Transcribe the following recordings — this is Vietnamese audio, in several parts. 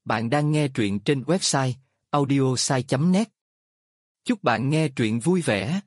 Bạn đang nghe truyện trên website audiosai.net. Chúc bạn nghe truyện vui vẻ.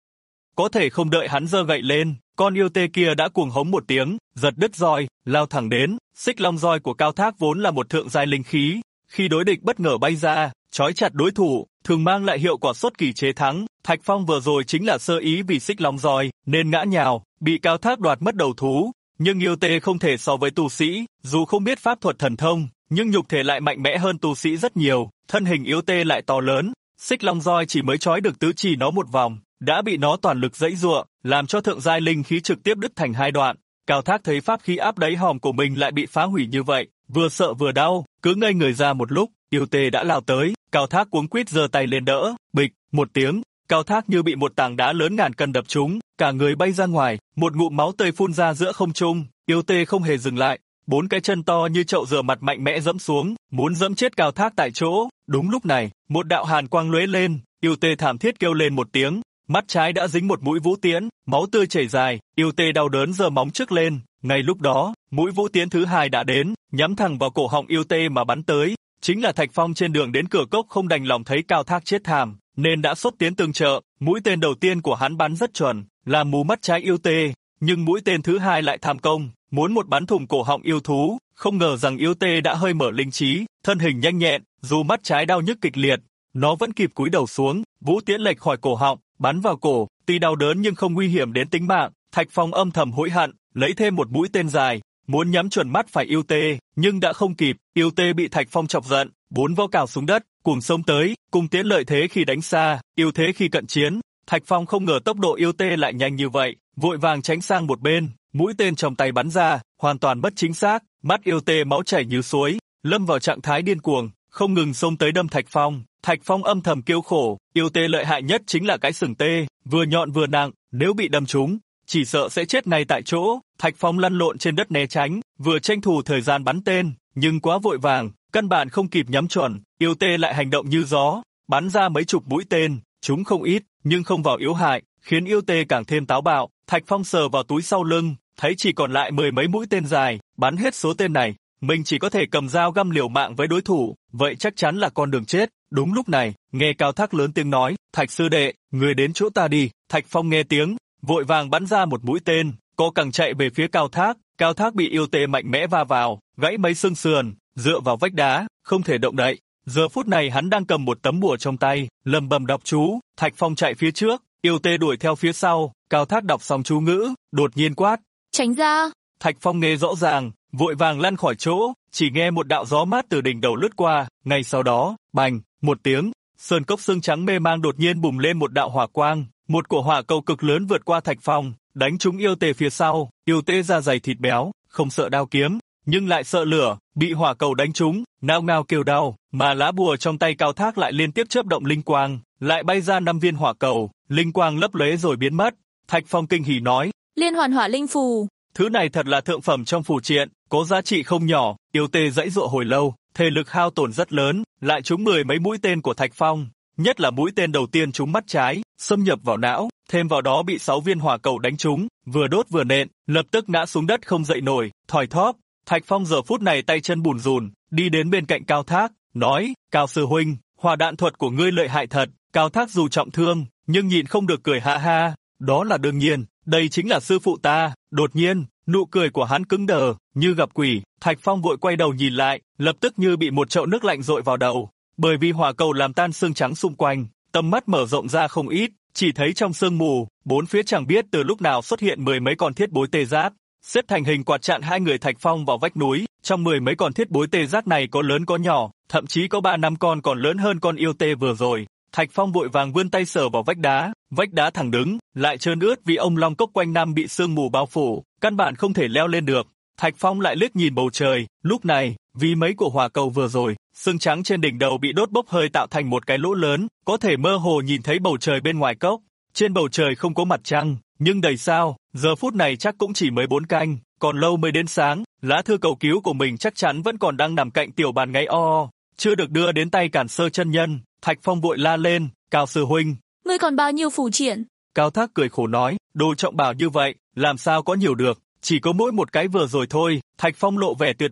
Có thể không đợi hắn giơ gậy lên, con yêu tê kia đã cuồng hống một tiếng, giật đứt roi, lao thẳng đến. Xích long roi của Cao Thác vốn là một thượng giai linh khí, khi đối địch bất ngờ bay ra, trói chặt đối thủ, thường mang lại hiệu quả xuất kỳ chế thắng. Thạch Phong vừa rồi chính là sơ ý vì xích long roi nên ngã nhào, bị Cao Thác đoạt mất đầu thú. Nhưng yêu tê không thể so với tu sĩ, dù không biết pháp thuật thần thông, nhưng nhục thể lại mạnh mẽ hơn tu sĩ rất nhiều. Thân hình yêu tê lại to lớn, xích long roi chỉ mới trói được tứ chi nó một vòng, đã bị nó toàn lực giãy giụa, làm cho thượng giai linh khí trực tiếp đứt thành hai đoạn. Cao Thác thấy pháp khí áp đáy hòm của mình lại bị phá hủy như vậy, vừa sợ vừa đau, cứ ngây người ra một lúc, yêu tê đã lao tới. Cao Thác cuống quýt giơ tay lên đỡ, bịch một tiếng, Cao Thác như bị một tảng đá lớn ngàn cân đập trúng, cả người bay ra ngoài, một ngụm máu tươi phun ra giữa không trung. Yêu tê không hề dừng lại, bốn cái chân to như chậu rửa mặt mạnh mẽ dẫm xuống, muốn dẫm chết Cao Thác tại chỗ. Đúng lúc này, một đạo hàn quang lóe lên, yêu tê thảm thiết kêu lên một tiếng, mắt trái đã dính một mũi vũ tiễn, máu tươi chảy dài, yêu tê đau đớn giơ móng trước lên. Ngay lúc đó, mũi vũ tiễn thứ hai đã đến, nhắm thẳng vào cổ họng yêu tê mà bắn tới. Chính là Thạch Phong trên đường đến cửa cốc không đành lòng thấy Cao Thác chết thảm, nên đã xuất tiến tương trợ. Mũi tên đầu tiên của hắn bắn rất chuẩn, làm mù mắt trái yêu tê, nhưng mũi tên thứ hai lại tham công, muốn một bắn thủng cổ họng yêu thú. Không ngờ rằng yêu tê đã hơi mở linh trí, thân hình nhanh nhẹn, dù mắt trái đau nhức kịch liệt, nó vẫn kịp cúi đầu xuống, vũ tiễn lệch khỏi cổ họng, bắn vào cổ, tuy đau đớn nhưng không nguy hiểm đến tính mạng. Thạch Phong âm thầm hối hận, lấy thêm một mũi tên dài, muốn nhắm chuẩn mắt phải yêu tê, nhưng đã không kịp. Yêu tê bị Thạch Phong chọc giận, bốn vó cào xuống đất, cuồng xông tới. Cung tiễn lợi thế khi đánh xa, yêu thế khi cận chiến. Thạch Phong không ngờ tốc độ yêu tê lại nhanh như vậy, vội vàng tránh sang một bên, mũi tên trong tay bắn ra, hoàn toàn bất chính xác. Mắt yêu tê máu chảy như suối, lâm vào trạng thái điên cuồng, không ngừng xông tới đâm Thạch Phong. Thạch Phong âm thầm kêu khổ, yêu tê lợi hại nhất chính là cái sừng tê, vừa nhọn vừa nặng, nếu bị đâm trúng, chỉ sợ sẽ chết ngay tại chỗ. Thạch Phong lăn lộn trên đất né tránh, vừa tranh thủ thời gian bắn tên, nhưng quá vội vàng, căn bản không kịp nhắm chuẩn. Yêu tê lại hành động như gió, bắn ra mấy chục mũi tên, chúng không ít, nhưng không vào yếu hại, khiến yêu tê càng thêm táo bạo. Thạch Phong sờ vào túi sau lưng, thấy chỉ còn lại 10 mấy mũi tên dài, bắn hết số tên này, mình chỉ có thể cầm dao găm liều mạng với đối thủ, vậy chắc chắn là con đường chết. Đúng lúc này, nghe Cao Thác lớn tiếng nói, Thạch sư đệ, người đến chỗ ta đi. Thạch Phong nghe tiếng, vội vàng bắn ra một mũi tên, co cẳng chạy về phía Cao Thác. Cao Thác bị yêu tê mạnh mẽ va vào, gãy mấy xương sườn, dựa vào vách đá, không thể động đậy. Giờ phút này hắn đang cầm một tấm bùa trong tay, lầm bầm đọc chú. Thạch Phong chạy phía trước, yêu tê đuổi theo phía sau. Cao Thác đọc xong chú ngữ, đột nhiên quát, tránh ra. Thạch Phong nghe rõ ràng, vội vàng lăn khỏi chỗ, chỉ nghe một đạo gió mát từ đỉnh đầu lướt qua. Ngay sau đó, bành, một tiếng, sơn cốc xương trắng mê mang đột nhiên bùng lên một đạo hỏa quang, một cổ hỏa cầu cực lớn vượt qua Thạch Phong, đánh trúng yêu tê phía sau. Yêu tê da dày thịt béo, không sợ đao kiếm, nhưng lại sợ lửa, bị hỏa cầu đánh trúng, ngao ngao kêu đau, mà lá bùa trong tay Cao Thác lại liên tiếp chớp động linh quang, lại bay ra 5 viên hỏa cầu, linh quang lấp lóe rồi biến mất. Thạch Phong kinh hỉ nói, Liên hoàn hỏa linh phù, thứ này thật là thượng phẩm trong phù triện, có giá trị không nhỏ. Yêu tê giãy giụa hồi lâu, thể lực hao tổn rất lớn, lại trúng 10 mấy mũi tên của Thạch Phong, nhất là mũi tên đầu tiên trúng mắt trái, xâm nhập vào não, thêm vào đó bị 6 viên hỏa cầu đánh trúng, vừa đốt vừa nện, lập tức ngã xuống đất không dậy nổi, thoi thóp. Thạch Phong giờ phút này tay chân bùn rùn, đi đến bên cạnh Cao Thác, nói, Cao sư huynh, hỏa đạn thuật của ngươi lợi hại thật. Cao Thác dù trọng thương, nhưng nhịn không được cười ha ha, đó là đương nhiên, đây chính là sư phụ ta. Đột nhiên, nụ cười của hắn cứng đờ, như gặp quỷ. Thạch Phong vội quay đầu nhìn lại, lập tức như bị một chậu nước lạnh dội vào đầu, bởi vì hỏa cầu làm tan xương trắng xung quanh, tầm mắt mở rộng ra không ít, chỉ thấy trong sương mù, bốn phía chẳng biết từ lúc nào xuất hiện 10 mấy con thiết bối tê giác, xếp thành hình quạt chặn hai người Thạch Phong vào vách núi. Trong 10 mấy con thiết bối tê giác này có lớn có nhỏ, thậm chí có 3-5 con còn lớn hơn con yêu tê vừa rồi. Thạch Phong vội vàng vươn tay sờ vào vách đá thẳng đứng, lại trơn ướt vì ông long cốc quanh năm bị sương mù bao phủ, căn bản không thể leo lên được. Thạch Phong lại liếc nhìn bầu trời, lúc này, vì mấy của hỏa cầu vừa rồi, xương trắng trên đỉnh đầu bị đốt bốc hơi tạo thành một cái lỗ lớn, có thể mơ hồ nhìn thấy bầu trời bên ngoài cốc. Trên bầu trời không có mặt trăng, nhưng đầy sao, giờ phút này chắc cũng chỉ mới 4 canh, còn lâu mới đến sáng. Lá thư cầu cứu của mình chắc chắn vẫn còn đang nằm cạnh tiểu bàn ngáy o, chưa được đưa đến tay Cản Sơ chân nhân. Thạch Phong vội la lên, Cao sư huynh, ngươi còn bao nhiêu phù triện? Cao Thác cười khổ nói, đồ trọng bảo như vậy, làm sao có nhiều được, chỉ có mỗi một cái vừa rồi thôi. Thạch Phong lộ vẻ tuyệt vọng,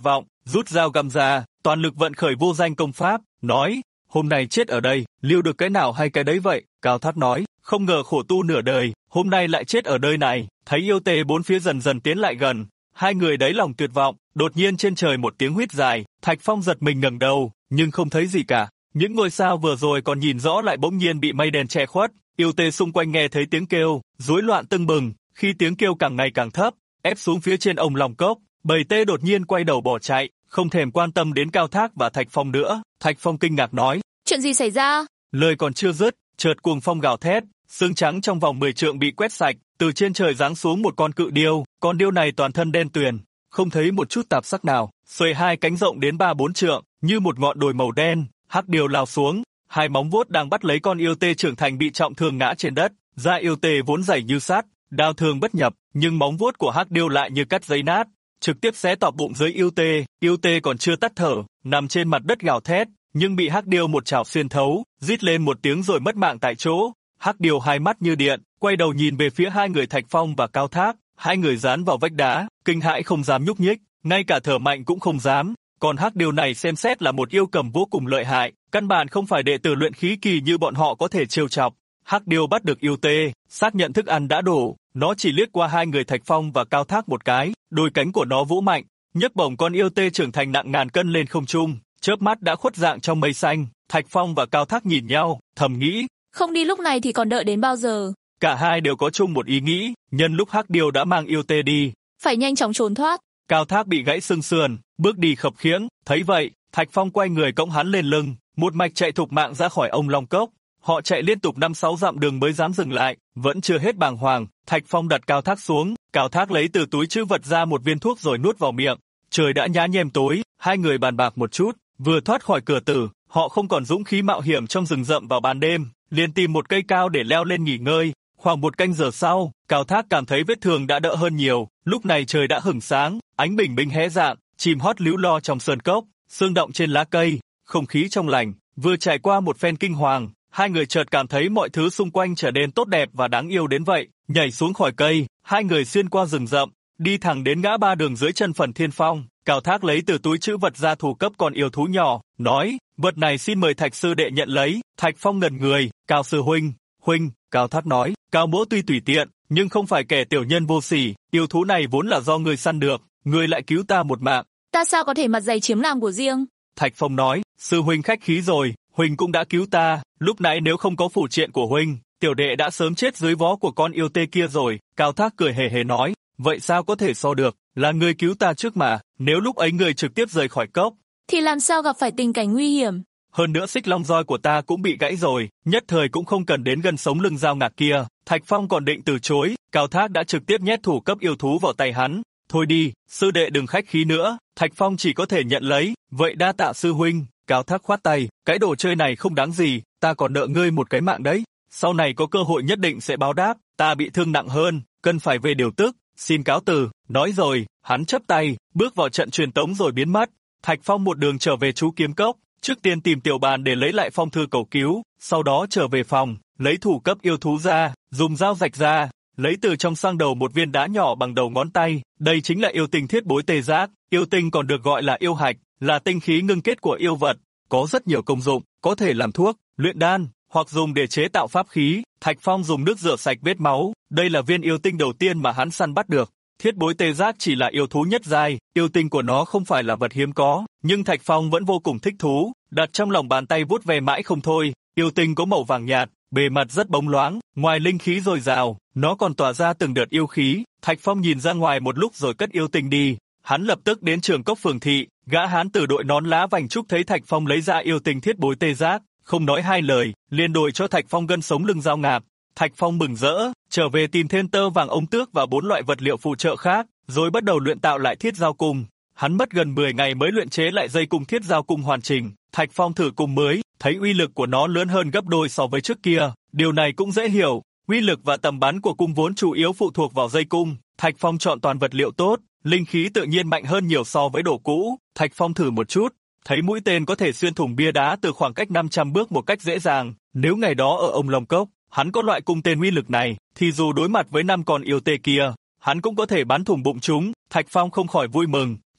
rút dao găm ra, toàn lực vận khởi vô danh công pháp, nói, hôm nay chết ở đây, liêu được cái nào hay cái đấy vậy, Cao Thác nói, không ngờ khổ tu nửa đời, hôm nay lại chết ở nơi này, thấy yêu tê bốn phía dần dần tiến lại gần, hai người đáy lòng tuyệt vọng, đột nhiên trên trời một tiếng huýt dài, Thạch Phong giật mình ngẩng đầu, nhưng không thấy gì cả, những ngôi sao vừa rồi còn nhìn rõ lại bỗng nhiên bị mây đen che khuất, yêu tê xung quanh nghe thấy tiếng kêu, rối loạn tưng bừng, khi tiếng kêu càng ngày càng thấp, ép xuống phía trên ông Long Cốc, bầy tê đột nhiên quay đầu bỏ chạy, không thèm quan tâm đến Cao Thác và Thạch Phong nữa. Thạch Phong kinh ngạc nói, chuyện gì xảy ra? Lời còn chưa dứt, chợt cuồng phong gào thét, xương trắng trong vòng 10 trượng bị quét sạch, từ trên trời giáng xuống một con cự điêu, con điêu này toàn thân đen tuyền, không thấy một chút tạp sắc nào, xuề hai cánh rộng đến 3-4 trượng, như một ngọn đồi màu đen, hắc điêu lao xuống, hai móng vuốt đang bắt lấy con yêu tê trưởng thành bị trọng thương ngã trên đất, da yêu tê vốn dày như sắt, đao thương bất nhập, nhưng móng vuốt của hắc điêu lại như cắt giấy nát, trực tiếp xé toạc bụng dưới yêu tê còn chưa tắt thở, nằm trên mặt đất gào thét, nhưng bị hắc điêu một chảo xuyên thấu, rít lên một tiếng rồi mất mạng tại chỗ. Hắc điêu hai mắt như điện, quay đầu nhìn về phía hai người Thạch Phong và Cao Thác, hai người dán vào vách đá, kinh hãi không dám nhúc nhích, ngay cả thở mạnh cũng không dám. Còn hắc điêu này xem xét là một yêu cầm vô cùng lợi hại, căn bản không phải đệ tử luyện khí kỳ như bọn họ có thể trêu chọc. Hắc điêu bắt được yêu tê, xác nhận thức ăn đã đổ, nó chỉ liếc qua hai người Thạch Phong và Cao Thác một cái, đôi cánh của nó vũ mạnh, nhấc bổng con yêu tê trưởng thành nặng ngàn cân lên không trung, chớp mắt đã khuất dạng trong mây xanh. Thạch Phong và Cao Thác nhìn nhau, thầm nghĩ, không đi lúc này thì còn đợi đến bao giờ? Cả hai đều có chung một ý nghĩ, nhân lúc hắc điêu đã mang yêu tê đi, phải nhanh chóng trốn thoát. Cao Thác bị gãy xương sườn, bước đi khập khiễng, thấy vậy, Thạch Phong quay người cõng hắn lên lưng, một mạch chạy thục mạng ra khỏi ông Long Cốc. Họ chạy liên tục 5-6 dặm đường mới dám dừng lại, vẫn chưa hết bàng hoàng, Thạch Phong đặt Cao Thác xuống, Cao Thác lấy từ túi trữ vật ra một viên thuốc rồi nuốt vào miệng. Trời đã nhá nhem tối, hai người bàn bạc một chút, vừa thoát khỏi cửa tử, họ không còn dũng khí mạo hiểm trong rừng rậm vào ban đêm, liền tìm một cây cao để leo lên nghỉ ngơi. Khoảng 1 canh giờ sau, Cao Thác cảm thấy vết thương đã đỡ hơn nhiều, lúc này trời đã hửng sáng, ánh bình minh hé rạng, chim hót líu lo trong sơn cốc, sương động trên lá cây, không khí trong lành. Vừa trải qua một phen kinh hoàng, hai người chợt cảm thấy mọi thứ xung quanh trở nên tốt đẹp và đáng yêu đến vậy. Nhảy xuống khỏi cây, hai người xuyên qua rừng rậm, đi thẳng đến ngã ba đường dưới chân Phần Thiên Phong. Cao Thác lấy từ túi trữ vật ra thủ cấp con yêu thú nhỏ, nói, vật này xin mời Thạch sư đệ nhận lấy. Thạch Phong ngẩn người, Cao sư huynh, Cao Thác nói, Cao mỗ tuy tùy tiện, nhưng không phải kẻ tiểu nhân vô sỉ, yêu thú này vốn là do người săn được, người lại cứu ta một mạng. Ta sao có thể mặt dày chiếm làm của riêng? Thạch Phong nói, sư huynh khách khí rồi, huynh cũng đã cứu ta, lúc nãy nếu không có phủ triện của huynh, tiểu đệ đã sớm chết dưới vó của con yêu tê kia rồi. Cao Thác cười hề hề nói, vậy sao có thể so được, là người cứu ta trước mà, nếu lúc ấy người trực tiếp rời khỏi cốc, thì làm sao gặp phải tình cảnh nguy hiểm. Hơn nữa xích long roi của ta cũng bị gãy rồi, nhất thời cũng không cần đến gần sống lưng dao ngạc kia. Thạch Phong còn định từ chối, Cao Thác đã trực tiếp nhét thủ cấp yêu thú vào tay hắn. Thôi đi, sư đệ đừng khách khí nữa. Thạch Phong chỉ có thể nhận lấy, vậy đa tạ sư huynh. Cao Thác khoát tay, cái đồ chơi này không đáng gì, ta còn nợ ngươi một cái mạng đấy. Sau này có cơ hội nhất định sẽ báo đáp, ta bị thương nặng hơn, cần phải về điều tức, xin cáo từ. Nói rồi, hắn chắp tay, bước vào trận truyền tống rồi biến mất. Thạch Phong một đường trở về Chú Kiếm Cốc, trước tiên tìm tiểu bàn để lấy lại phong thư cầu cứu, sau đó trở về phòng, lấy thủ cấp yêu thú ra, dùng dao rạch ra, lấy từ trong xăng đầu một viên đá nhỏ bằng đầu ngón tay, đây chính là yêu tinh thiết bối tê giác. Yêu tinh còn được gọi là yêu hạch, là tinh khí ngưng kết của yêu vật, có rất nhiều công dụng, có thể làm thuốc, luyện đan, hoặc dùng để chế tạo pháp khí. Thạch Phong dùng nước rửa sạch vết máu, đây là viên yêu tinh đầu tiên mà hắn săn bắt được. Thiết bối tê giác chỉ là yêu thú nhất giai, yêu tinh của nó không phải là vật hiếm có, nhưng Thạch Phong vẫn vô cùng thích thú, đặt trong lòng bàn tay vuốt ve mãi không thôi. Yêu tinh có màu vàng nhạt, bề mặt rất bóng loáng, ngoài linh khí dồi dào, nó còn tỏa ra từng đợt yêu khí. Thạch Phong nhìn ra ngoài một lúc rồi cất yêu tinh đi. Hắn lập tức đến Trường Cốc Phường Thị, gã hán tử đội nón lá vành trúc thấy Thạch Phong lấy ra yêu tinh thiết bối tê giác, không nói hai lời, liền đổi cho Thạch Phong gân sống lưng dao ngạp. Thạch Phong mừng rỡ, trở về tìm thêm tơ vàng ống tước và 4 loại vật liệu phụ trợ khác, rồi bắt đầu luyện tạo lại thiết giao cung. Hắn mất gần 10 ngày mới luyện chế lại dây cung thiết giao cung hoàn chỉnh. Thạch Phong thử cung mới, thấy uy lực của nó lớn hơn gấp đôi so với trước kia. Điều này cũng dễ hiểu, uy lực và tầm bắn của cung vốn chủ yếu phụ thuộc vào dây cung. Thạch Phong chọn toàn vật liệu tốt, linh khí tự nhiên mạnh hơn nhiều so với đồ cũ. Thạch Phong thử một chút, thấy mũi tên có thể xuyên thủng bia đá từ khoảng cách 500 bước một cách dễ dàng. Nếu ngày đó ở ông Long Cốc, hắn có loại cung tên uy lực này, thì dù đối mặt với 5 con yêu tê kia, hắn cũng có thể bắn thủng bụng chúng. Thạch Phong không khỏi vui mừng,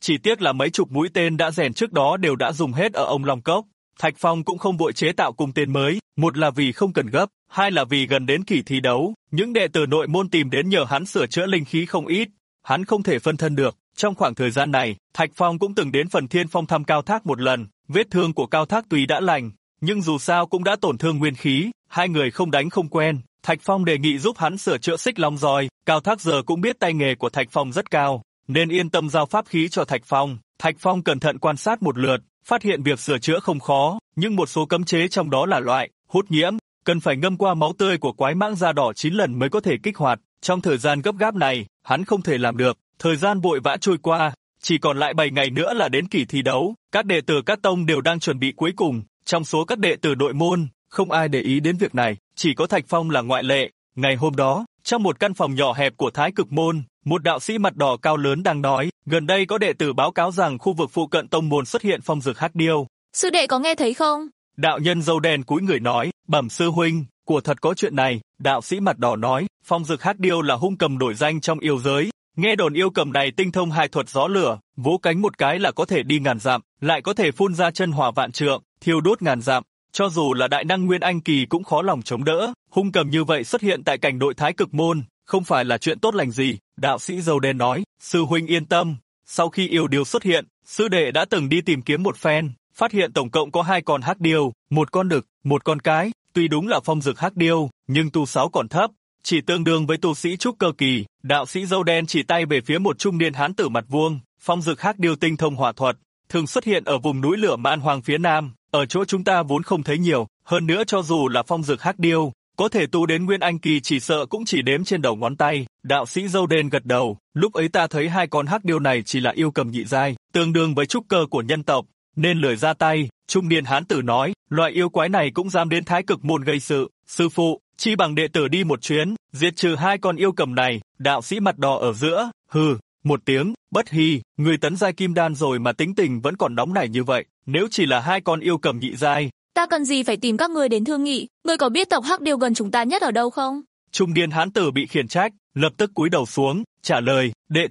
chỉ tiếc là mấy chục mũi tên đã rèn trước đó đều đã dùng hết ở ông Long Cốc. Thạch Phong cũng không vội chế tạo cung tên mới, một là vì không cần gấp, hai là vì gần đến kỳ thi đấu, những đệ tử nội môn tìm đến nhờ hắn sửa chữa linh khí không ít, hắn không thể phân thân được. Trong khoảng thời gian này, Thạch Phong cũng từng đến Phần Thiên Phong thăm Cao Thác một lần, vết thương của Cao Thác tuy đã lành, nhưng dù sao cũng đã tổn thương nguyên khí, hai người không đánh không quen. Thạch Phong đề nghị giúp hắn sửa chữa xích long roi, Cao Thác giờ cũng biết tay nghề của Thạch Phong rất cao, nên yên tâm giao pháp khí cho Thạch Phong. Thạch Phong cẩn thận quan sát một lượt, phát hiện việc sửa chữa không khó, nhưng một số cấm chế trong đó là loại hút nhiễm, cần phải ngâm qua máu tươi của quái mãng da đỏ 9 lần mới có thể kích hoạt. Trong thời gian gấp gáp này, hắn không thể làm được. Thời gian vội vã trôi qua, chỉ còn lại 7 ngày nữa là đến kỳ thi đấu. Các đệ tử các tông đều đang chuẩn bị cuối cùng. Trong số các đệ tử nội môn, không ai để ý đến việc này, chỉ có Thạch Phong là ngoại lệ. Ngày hôm đó, trong một căn phòng nhỏ hẹp của Thái Cực Môn, một đạo sĩ mặt đỏ cao lớn đang nói, gần đây có đệ tử báo cáo rằng khu vực phụ cận tông môn xuất hiện phong dược hắc điêu. Sư đệ có nghe thấy không? Đạo nhân râu đen cúi người nói, bẩm sư huynh, của thật có chuyện này. Đạo sĩ mặt đỏ nói, phong dược hắc điêu là hung cầm nổi danh trong yêu giới. Nghe đồn yêu cầm này tinh thông hai thuật gió lửa, vỗ cánh một cái là có thể đi ngàn dặm, lại có thể phun ra chân hỏa vạn trượng, thiêu đốt ngàn dặm. Cho dù là đại năng Nguyên Anh kỳ cũng khó lòng chống đỡ. Hung cầm như vậy xuất hiện tại cảnh nội Thái Cực Môn, không phải là chuyện tốt lành gì. Đạo sĩ râu đen nói, sư huynh yên tâm. Sau khi yêu điêu xuất hiện, sư đệ đã từng đi tìm kiếm một phen, phát hiện tổng cộng có 2 con hắc điêu, một con đực, một con cái. Tuy đúng là phong dược hắc điêu, nhưng tu sáu còn thấp, chỉ tương đương với tu sĩ trúc cơ kỳ. Đạo sĩ râu đen chỉ tay về phía một trung niên hán tử mặt vuông. Phong dược hắc điêu tinh thông hỏa thuật, thường xuất hiện ở vùng núi lửa Man Hoang phía nam, ở chỗ chúng ta vốn không thấy nhiều. Hơn nữa cho dù là phong dược hắc điêu, có thể tu đến Nguyên Anh kỳ chỉ sợ cũng chỉ đếm trên đầu ngón tay. Đạo sĩ râu đen gật đầu, lúc ấy ta thấy 2 con hắc điêu này chỉ là yêu cầm nhị giai, tương đương với trúc cơ của nhân tộc, nên lười ra tay. Trung niên hán tử nói, loại yêu quái này cũng dám đến Thái Cực Môn gây sự, sư phụ, chi bằng đệ tử đi một chuyến, diệt trừ 2 con yêu cầm này. Đạo sĩ mặt đỏ ở giữa, hừ, một tiếng, Bất Hy, người tấn giai kim đan rồi mà tính tình vẫn còn nóng nảy như vậy, nếu chỉ là 2 con yêu cầm nhị giai, ta cần gì phải tìm các ngươi đến thương nghị, ngươi có biết tộc hắc điêu gần chúng ta nhất ở đâu không? Trung niên hán tử bị khiển trách, lập tức cúi đầu xuống, trả lời,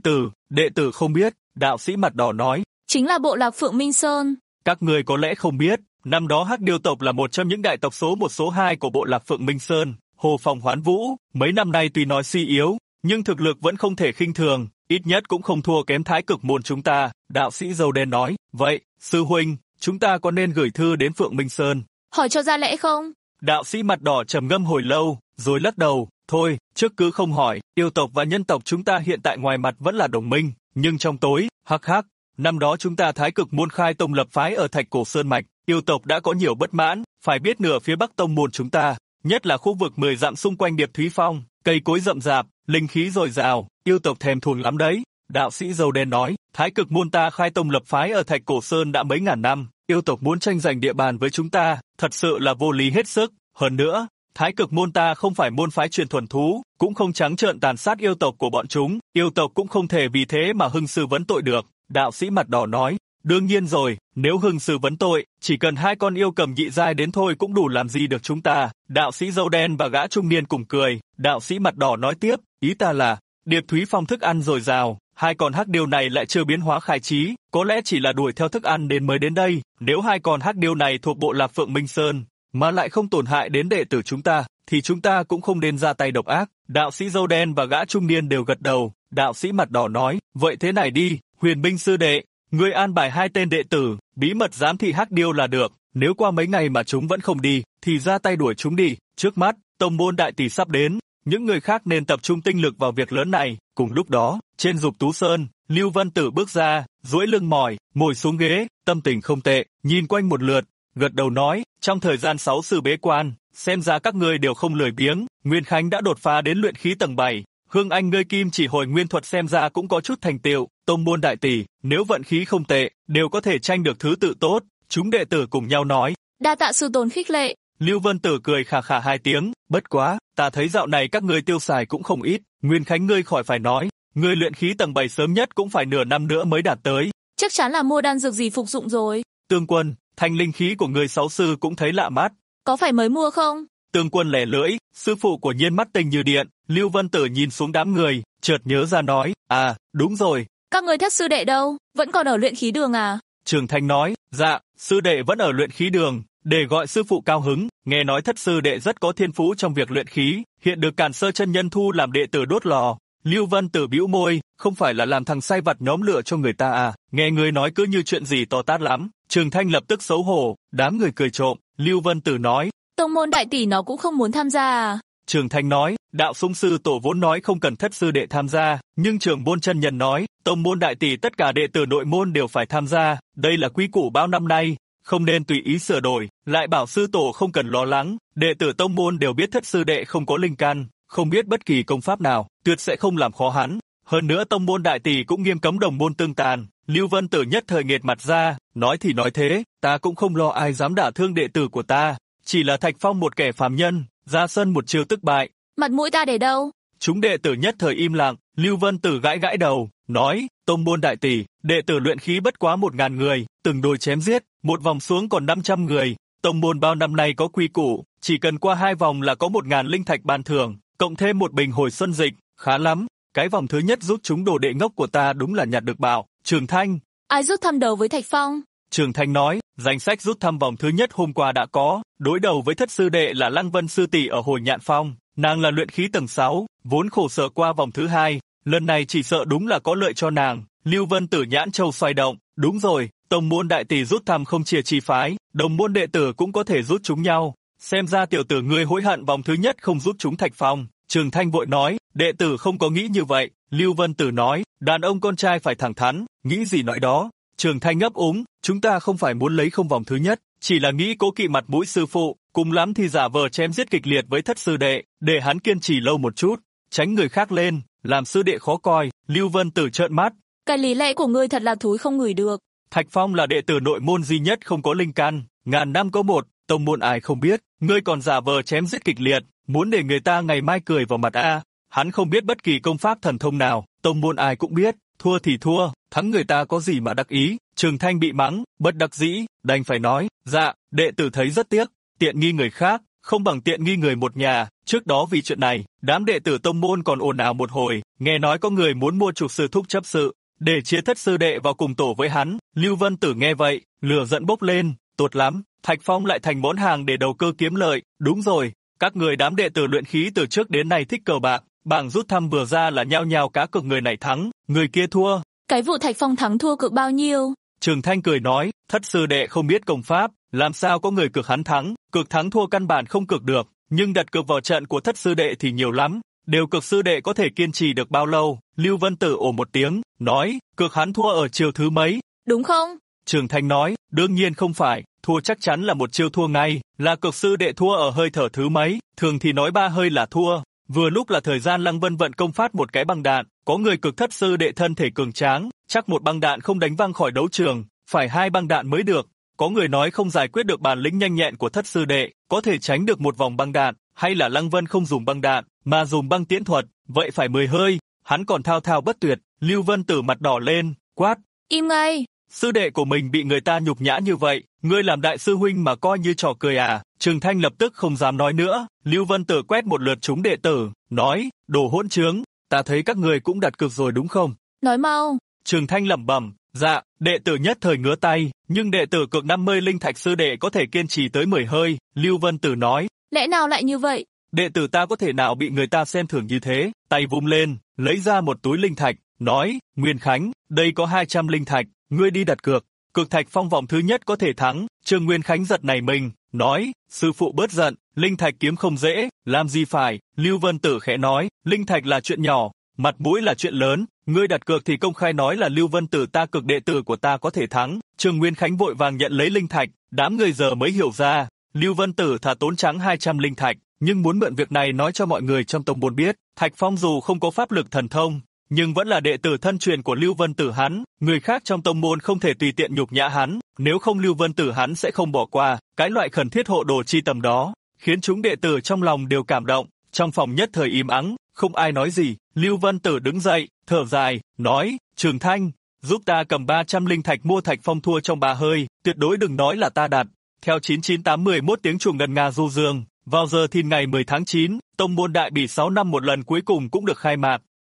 đệ tử không biết. Đạo sĩ mặt đỏ nói, chính là bộ lạc Phượng Minh Sơn. Các ngươi có lẽ không biết, năm đó hắc điêu tộc là một trong những đại tộc số 1 số 2 của bộ lạc Phượng Minh Sơn, Hồ Phong Hoán Vũ, mấy năm nay tuy nói suy yếu, nhưng thực lực vẫn không thể khinh thường, ít nhất cũng không thua kém Thái Cực Môn chúng ta. Đạo sĩ râu đen nói, vậy, sư huynh, chúng ta có nên gửi thư đến Phượng Minh Sơn, hỏi cho ra lẽ không? Đạo sĩ mặt đỏ trầm ngâm hồi lâu, rồi lắc đầu, thôi, trước cứ không hỏi. Yêu tộc và nhân tộc chúng ta hiện tại ngoài mặt vẫn là đồng minh, nhưng trong tối, hắc hắc, năm đó chúng ta Thái Cực Môn khai tông lập phái ở Thạch Cổ Sơn Mạch, yêu tộc đã có nhiều bất mãn, phải biết nửa phía bắc tông môn chúng ta, nhất là khu vực 10 dặm xung quanh Điệp Thúy Phong, cây cối rậm rạp, linh khí dồi dào, yêu tộc thèm thuồng lắm đấy. Đạo sĩ râu đen nói, Thái Cực Môn ta khai tông lập phái ở Thạch Cổ Sơn đã mấy ngàn năm, yêu tộc muốn tranh giành địa bàn với chúng ta, thật sự là vô lý hết sức. Hơn nữa, Thái Cực Môn ta không phải môn phái truyền thuần thú, cũng không trắng trợn tàn sát yêu tộc của bọn chúng, yêu tộc cũng không thể vì thế mà hưng sư vấn tội được. Đạo sĩ mặt đỏ nói, đương nhiên rồi, nếu hưng sư vấn tội, chỉ cần 2 con yêu cầm nhị giai đến thôi cũng đủ làm gì được chúng ta. Đạo sĩ râu đen và gã trung niên cùng cười. Đạo sĩ mặt đỏ nói tiếp, ý ta là, Điệp Thúy Phong thức ăn dồi dào, 2 con hắc điêu này lại chưa biến hóa khai trí, có lẽ chỉ là đuổi theo thức ăn đến mới đến đây. Nếu 2 con hắc điêu này thuộc bộ lạc Phượng Minh Sơn, mà lại không tổn hại đến đệ tử chúng ta, thì chúng ta cũng không nên ra tay độc ác. Đạo sĩ râu đen và gã trung niên đều gật đầu. Đạo sĩ mặt đỏ nói, vậy thế này đi, Huyền Minh sư đệ, ngươi an bài 2 tên đệ tử, bí mật giám thị hắc điêu là được. Nếu qua mấy ngày mà chúng vẫn không đi, thì ra tay đuổi chúng đi. Trước mắt, tông môn đại tỷ sắp đến, những người khác nên tập trung tinh lực vào việc lớn này. Cùng lúc đó, trên Dục Tú Sơn, Lưu Vân Tử bước ra, duỗi lưng mỏi, ngồi xuống ghế, tâm tình không tệ, nhìn quanh một lượt, gật đầu nói, trong thời gian 6 sư bế quan, xem ra các ngươi đều không lười biếng. Nguyên Khánh đã đột phá đến luyện khí tầng 7, Hương Anh ngươi kim chỉ hồi nguyên thuật xem ra cũng có chút thành tựu. Tông môn đại tỷ, nếu vận khí không tệ, đều có thể tranh được thứ tự tốt. Chúng đệ tử cùng nhau nói, đa tạ sư tôn khích lệ. Lưu Vân Tử cười khà khà 2 tiếng, bất quá, ta thấy dạo này các ngươi tiêu xài cũng không ít. Nguyên Khánh ngươi khỏi phải nói, ngươi luyện khí tầng 7 sớm nhất cũng phải nửa năm nữa mới đạt tới. Chắc chắn là mua đan dược gì phục dụng rồi. Tương Quân, thanh linh khí của người 6 sư cũng thấy lạ mắt. Có phải mới mua không? Tương Quân lẻ lưỡi, sư phụ của Nhiên mắt tinh như điện. Lưu Vân Tử nhìn xuống đám người, chợt nhớ ra nói, à, đúng rồi, Các ngươi Thất sư đệ đâu, vẫn còn ở luyện khí đường à? Trường Thanh nói, dạ, sư đệ vẫn ở luyện khí đường, để gọi sư phụ cao hứng, nghe nói Thất sư đệ rất có thiên phú trong việc luyện khí, hiện được Càn Sơ chân nhân thu làm đệ tử đốt lò. Lưu Vân Tử bĩu môi, không phải là làm thằng sai vặt nhóm lửa cho người ta à, nghe người nói cứ như chuyện gì to tát lắm. Trường Thanh lập tức xấu hổ, đám người cười trộm. Lưu Vân Tử nói, Tông môn đại tỷ nó cũng không muốn tham gia à? Trường Thanh nói, đạo sung sư tổ vốn nói không cần Thất sư đệ tham gia, nhưng trưởng môn chân nhân nói, tông môn đại tỷ tất cả đệ tử nội môn đều phải tham gia, đây là quy củ bao năm nay, không nên tùy ý sửa đổi, lại bảo sư tổ không cần lo lắng, đệ tử tông môn đều biết Thất sư đệ không có linh căn, không biết bất kỳ công pháp nào, tuyệt sẽ không làm khó hắn. Hơn nữa tông môn đại tỷ cũng nghiêm cấm đồng môn tương tàn. Lưu Vân Tử nhất thời nghệt mặt ra, nói thì nói thế, ta cũng không lo ai dám đả thương đệ tử của ta, chỉ là Thạch Phong một kẻ phàm nhân, ra sân một chiêu tức bại. Mặt mũi ta để đâu? Chúng đệ tử nhất thời im lặng. Lưu Vân Tử gãi gãi đầu, nói, tông môn đại tỷ, đệ tử luyện khí bất quá 1000 người, từng đôi chém giết, một vòng xuống còn 500 người. Tông môn bao năm nay có quy củ, chỉ cần qua 2 vòng là có 1000 linh thạch ban thưởng, cộng thêm một bình hồi xuân dịch, khá lắm. Cái vòng thứ nhất giúp chúng đồ đệ ngốc của ta đúng là nhặt được bảo. Trường Thanh. Ai rút thăm đầu với Thạch Phong? Trường Thanh nói, danh sách rút thăm vòng thứ nhất hôm qua đã có, đối đầu với Thất sư đệ là Lăng Vân sư tỷ ở Hồi Nhạn Phong, nàng là luyện khí tầng 6, vốn khổ sở qua vòng thứ hai, lần này chỉ sợ đúng là có lợi cho nàng. Lưu Vân Tử nhãn châu xoay động, đúng rồi, tông môn đại tỷ rút thăm không chia chi phái, đồng môn đệ tử cũng có thể rút chúng nhau, xem ra tiểu tử ngươi hối hận vòng thứ nhất không rút chúng Thạch Phong. Trường Thanh vội nói, đệ tử không có nghĩ như vậy. Lưu Vân Tử nói, đàn ông con trai phải thẳng thắn, nghĩ gì nói đó. Trường Thanh ngấp úng, chúng ta không phải muốn lấy không vòng thứ nhất, chỉ là nghĩ cố kỵ mặt mũi sư phụ, cùng lắm thì giả vờ chém giết kịch liệt với Thất sư đệ, để hắn kiên trì lâu một chút, tránh người khác lên, làm sư đệ khó coi. Lưu Vân Tử trợn mắt, cái lý lẽ của ngươi thật là thúi không ngửi được. Thạch Phong là đệ tử nội môn duy nhất không có linh căn, ngàn năm có một, tông môn ai không biết, ngươi còn giả vờ chém giết kịch liệt, muốn để người ta ngày mai cười vào mặt a. Hắn không biết bất kỳ công pháp thần thông nào, tông môn ai cũng biết, thua thì thua, thắng người ta có gì mà đắc ý. Trường Thanh bị mắng, bất đắc dĩ, đành phải nói, dạ, đệ tử thấy rất tiếc, tiện nghi người khác, không bằng tiện nghi người một nhà. Trước đó vì chuyện này, đám đệ tử tông môn còn ồn ào một hồi, nghe nói có người muốn mua chuộc sư thúc chấp sự, để chia Thất sư đệ vào cùng tổ với hắn. Lưu Vân Tử nghe vậy, lửa giận bốc lên, tốt lắm, Thạch Phong lại thành món hàng để đầu cơ kiếm lợi. Đúng rồi, các người đám đệ tử luyện khí từ trước đến nay thích cờ bạc, bảng rút thăm vừa ra là nhao nhao cá cược người này thắng, người kia thua. Cái vụ Thạch Phong thắng thua cược bao nhiêu? Trường Thanh cười nói, Thất sư đệ không biết công pháp, làm sao có người cược hắn thắng, cược thắng thua căn bản không cược được, nhưng đặt cược vào trận của Thất sư đệ thì nhiều lắm, đều cược sư đệ có thể kiên trì được bao lâu. Lưu Vân Tử ồ một tiếng, nói, cược hắn thua ở chiều thứ mấy? Đúng không? Trường Thanh nói, đương nhiên không phải, thua chắc chắn là một chiêu thua ngay, là cược sư đệ thua ở hơi thở thứ mấy, thường thì nói 3 hơi là thua. Vừa lúc là thời gian Lăng Vân vận công phát một cái băng đạn, có người cực Thất sư đệ thân thể cường tráng, chắc một băng đạn không đánh văng khỏi đấu trường, phải 2 băng đạn mới được. Có người nói không giải quyết được bản lĩnh nhanh nhẹn của Thất sư đệ, có thể tránh được một vòng băng đạn, hay là Lăng Vân không dùng băng đạn, mà dùng băng tiễn thuật, vậy phải 10 hơi. Hắn còn thao thao bất tuyệt. Lưu Vân Tử mặt đỏ lên, quát, im ngay. Sư đệ của mình bị người ta nhục nhã như vậy, ngươi làm đại sư huynh mà coi như trò cười à? Trường Thanh lập tức không dám nói nữa. Lưu Vân Tử quét một lượt chúng đệ tử, nói, đồ hỗn trướng, ta thấy các người cũng đặt cược rồi đúng không? Nói mau. Trường Thanh lẩm bẩm, dạ. Đệ tử nhất thời ngứa tay, nhưng đệ tử cược 50 linh thạch sư đệ có thể kiên trì tới 10 hơi. Lưu Vân Tử nói, lẽ nào lại như vậy? Đệ tử ta có thể nào bị người ta xem thường như thế? Tay vung lên, lấy ra một túi linh thạch, nói, Nguyên Khánh, đây có 200 linh thạch, ngươi đi đặt cược. Cược Thạch Phong vòng thứ nhất có thể thắng. Trương Nguyên Khánh giật nảy mình, nói, sư phụ bớt giận, linh thạch kiếm không dễ, làm gì phải. Lưu Vân Tử khẽ nói, linh thạch là chuyện nhỏ, mặt mũi là chuyện lớn, ngươi đặt cược thì công khai nói là Lưu Vân Tử ta cược đệ tử của ta có thể thắng. Trương Nguyên Khánh vội vàng nhận lấy linh thạch, đám người giờ mới hiểu ra, Lưu Vân Tử thà tốn trắng 200 linh thạch, nhưng muốn mượn việc này nói cho mọi người trong tông môn biết, Thạch Phong dù không có pháp lực thần thông, nhưng vẫn là đệ tử thân truyền của Lưu Vân Tử hắn, người khác trong tông môn không thể tùy tiện nhục nhã hắn, nếu không Lưu Vân Tử hắn sẽ không bỏ qua, cái loại khẩn thiết hộ đồ chi tầm đó, khiến chúng đệ tử trong lòng đều cảm động. Trong phòng nhất thời im ắng, không ai nói gì. Lưu Vân Tử đứng dậy, thở dài, nói, Trường Thanh, giúp ta cầm 300 linh thạch mua Thạch Phong thua trong 3 hơi, tuyệt đối đừng nói là ta đặt. Theo 99811 tiếng chuông ngân nga du dương, vào giờ thìn ngày 10 tháng 9, tông môn đại bỉ 6 năm một lần cuối cùng cũng được khai mạc.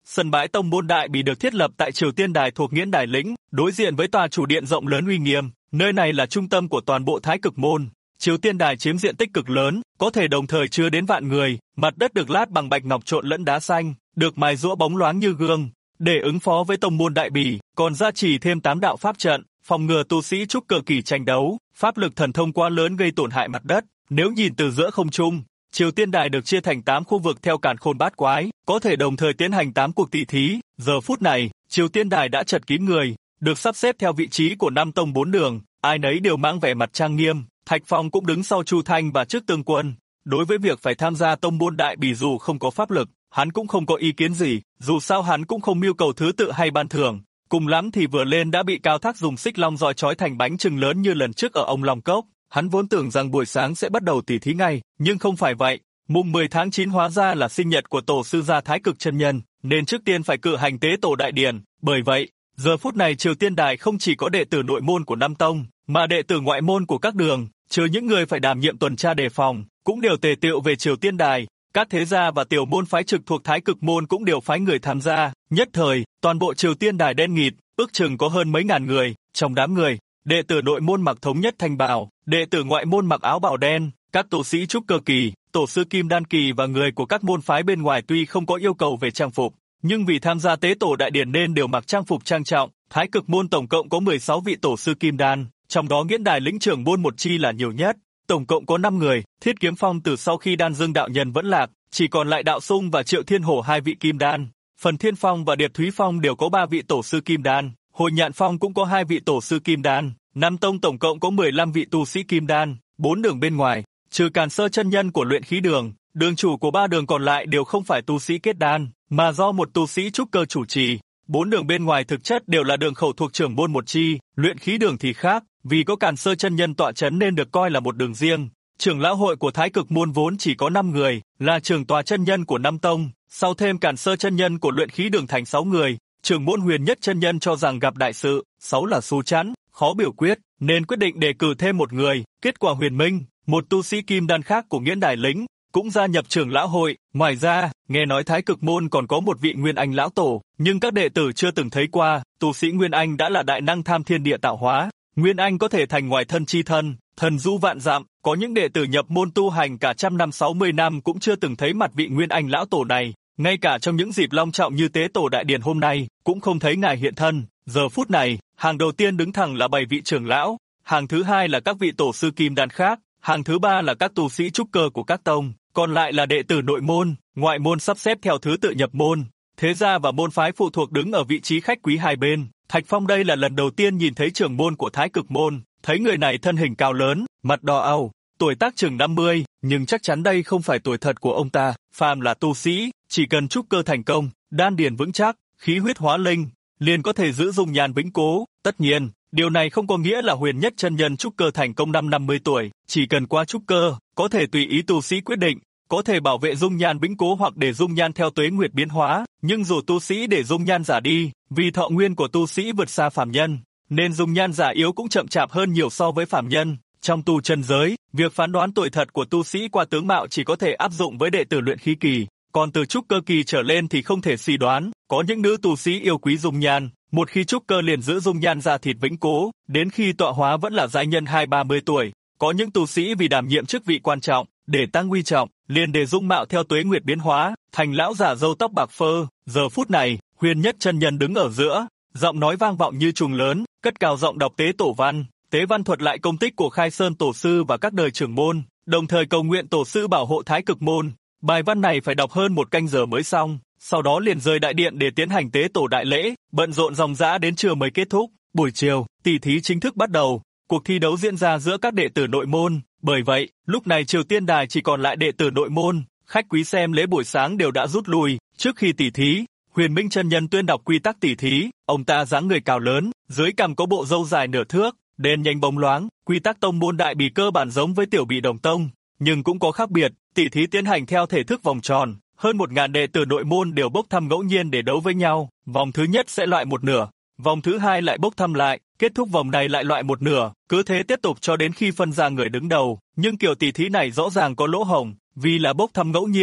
Sân bãi tông môn Đại Bỉ được thiết lập tại Triều Tiên Đài thuộc Nghiễn Đài lĩnh, đối diện với tòa chủ điện rộng lớn uy nghiêm. Nơi này là trung tâm của toàn bộ Thái Cực môn. Triều Tiên Đài chiếm diện tích cực lớn, có thể đồng thời chứa đến vạn người. Mặt đất được lát bằng bạch ngọc trộn lẫn đá xanh, được mài giũa bóng loáng như gương. Để ứng phó với tông môn Đại Bỉ, còn gia trì thêm 8 đạo pháp trận, phòng ngừa tu sĩ trúc cơ kỳ tranh đấu. Pháp lực thần thông quá lớn gây tổn hại mặt đất. Nếu nhìn từ giữa không trung, Triều Tiên Đài được chia thành 8 khu vực theo càn khôn bát quái, có thể đồng thời tiến hành 8 cuộc tỷ thí. Giờ phút này, Triều Tiên Đài đã chật kín người, được sắp xếp theo vị trí của 5 tông 4 đường, ai nấy đều mang vẻ mặt trang nghiêm. Thạch Phong cũng đứng sau Chu Thanh và trước Tương Quân. Đối với việc phải tham gia tông môn Đại Bỉ dù không có pháp lực, hắn cũng không có ý kiến gì, dù sao hắn cũng không mưu cầu thứ tự hay ban thưởng. Cùng lắm thì vừa lên đã bị Cao Thác dùng xích long roi trói thành bánh chừng lớn như lần trước ở ông Long Cốc. Hắn vốn tưởng rằng buổi sáng sẽ bắt đầu tỉ thí ngay, nhưng không phải vậy. Mùng 10 tháng 9 hóa ra là sinh nhật của tổ sư gia Thái Cực chân nhân, nên trước tiên phải cử hành tế tổ đại điển. Bởi vậy, giờ phút này Triều Tiên Đài không chỉ có đệ tử nội môn của 5 tông, mà đệ tử ngoại môn của các đường, trừ những người phải đảm nhiệm tuần tra đề phòng, cũng đều tề tựu về Triều Tiên Đài. Các thế gia và tiểu môn phái trực thuộc Thái Cực môn cũng đều phái người tham gia. Nhất thời, toàn bộ Triều Tiên Đài đen nghịt, ước chừng có hơn mấy ngàn người. Trong đám người, đệ tử nội môn mặc thống nhất thanh bào, đệ tử ngoại môn mặc áo bào đen, các tu sĩ trúc cơ kỳ, tổ sư kim đan kỳ và người của các môn phái bên ngoài tuy không có yêu cầu về trang phục, nhưng vì tham gia tế tổ đại điển nên đều mặc trang phục trang trọng. Thái Cực môn tổng cộng có 16 vị tổ sư kim đan, trong đó Nghiễn Đài lĩnh trưởng môn một chi là nhiều nhất, tổng cộng có 5 người. Thiết Kiếm Phong từ sau khi Đan Dương đạo nhân vẫn lạc, chỉ còn lại Đạo Sung và Triệu Thiên Hổ 2 vị kim đan. Phần Thiên Phong và Điệp Thúy Phong đều có 3 vị tổ sư kim đan, Hồi Nhạn Phong cũng có 2 vị tổ sư kim đan. Nam tông tổng cộng có 15 vị tu sĩ kim đan, 4 đường bên ngoài, trừ Càn Sơ chân nhân của luyện khí đường, đường chủ của 3 đường còn lại đều không phải tu sĩ kết đan, mà do một tu sĩ trúc cơ chủ trì. 4 đường bên ngoài thực chất đều là đường khẩu thuộc trưởng môn một chi, luyện khí đường thì khác, vì có Càn Sơ chân nhân tọa chấn nên được coi là một đường riêng. Trưởng lão hội của Thái Cực môn vốn chỉ có 5 người, là trưởng tòa chân nhân của 5 tông, sau thêm Càn Sơ chân nhân của luyện khí đường thành 6 người. Trưởng môn Huyền Nhất chân nhân cho rằng gặp đại sự, 6 là số chẵn, khó biểu quyết, nên quyết định đề cử thêm một người. Kết quả Huyền Minh, một tu sĩ kim đan khác của Nghiễn Đài lĩnh, cũng gia nhập trưởng lão hội. Ngoài ra, nghe nói Thái Cực môn còn có một vị Nguyên Anh lão tổ, nhưng các đệ tử chưa từng thấy qua. Tu sĩ Nguyên Anh đã là đại năng tham thiên địa tạo hóa. Nguyên Anh có thể thành ngoài thân chi thân, thần du vạn dặm. Có những đệ tử nhập môn tu hành cả trăm năm 60 năm cũng chưa từng thấy mặt vị Nguyên Anh lão tổ này. Ngay cả trong những dịp long trọng như tế tổ đại điển hôm nay, cũng không thấy ngài hiện thân. Giờ phút này, hàng đầu tiên đứng thẳng là 7 vị trưởng lão, hàng thứ hai là các vị tổ sư kim đan khác, hàng thứ ba là các tu sĩ trúc cơ của các tông, còn lại là đệ tử nội môn, ngoại môn sắp xếp theo thứ tự nhập môn. Thế gia và môn phái phụ thuộc đứng ở vị trí khách quý hai bên. Thạch Phong đây là lần đầu tiên nhìn thấy trưởng môn của Thái Cực môn, thấy người này thân hình cao lớn, mặt đỏ au, tuổi tác chừng 50, nhưng chắc chắn đây không phải tuổi thật của ông ta. Phàm là tu sĩ, chỉ cần trúc cơ thành công, đan điền vững chắc, khí huyết hóa linh, liền có thể giữ dung nhan vĩnh cố. Tất nhiên, điều này không có nghĩa là Huyền Nhất chân nhân trúc cơ thành công năm 50 tuổi, chỉ cần qua trúc cơ, có thể tùy ý tu sĩ quyết định, có thể bảo vệ dung nhan vĩnh cố hoặc để dung nhan theo tuế nguyệt biến hóa. Nhưng dù tu sĩ để dung nhan giả đi, vì thọ nguyên của tu sĩ vượt xa phàm nhân, nên dung nhan giả yếu cũng chậm chạp hơn nhiều so với phàm nhân. Trong tu chân giới, việc phán đoán tuổi thật của tu sĩ qua tướng mạo chỉ có thể áp dụng với đệ tử luyện khí kỳ, còn từ trúc cơ kỳ trở lên thì không thể suy đoán. Có những nữ tu sĩ yêu quý dung nhan, một khi trúc cơ liền giữ dung nhan da thịt vĩnh cố, đến khi tọa hóa vẫn là giai nhân 20-30 tuổi. Có những tu sĩ vì đảm nhiệm chức vị quan trọng, để tăng uy trọng, liền để dung mạo theo tuế nguyệt biến hóa, thành lão giả râu tóc bạc phơ. Giờ phút này, Huyền Nhất chân nhân đứng ở giữa, giọng nói vang vọng như trùng lớn, cất cao giọng đọc tế tổ văn. Tế văn thuật lại công tích của Khai Sơn tổ sư và các đời trưởng môn, đồng thời cầu nguyện tổ sư bảo hộ Thái Cực môn. Bài văn này phải đọc hơn 1 canh giờ mới xong, sau đó liền rời đại điện để tiến hành tế tổ đại lễ, bận rộn ròng rã đến trưa mới kết thúc. Buổi chiều, tỷ thí chính thức bắt đầu, cuộc thi đấu diễn ra giữa các đệ tử nội môn. Bởi vậy, lúc này Triều Tiên Đài chỉ còn lại đệ tử nội môn, khách quý xem lễ buổi sáng đều đã rút lui. Trước khi tỷ thí, Huyền Minh chân nhân tuyên đọc quy tắc tỷ thí. Ông ta dáng người cao lớn, dưới cằm có bộ râu dài nửa thước, đen nhanh bóng loáng. Quy tắc tông môn Đại Bỉ cơ bản giống với Tiểu Bỉ Đồng tông, nhưng cũng có khác biệt. Tỷ thí tiến hành theo thể thức vòng tròn, hơn 1000 đệ tử nội môn đều bốc thăm ngẫu nhiên để đấu với nhau. Vòng thứ nhất sẽ loại một nửa, vòng thứ hai lại bốc thăm lại, kết thúc vòng này lại loại một nửa, cứ thế tiếp tục cho đến khi phân ra người đứng đầu. Nhưng kiểu tỷ thí này rõ ràng có lỗ hổng, vì là bốc thăm ngẫu nhiên,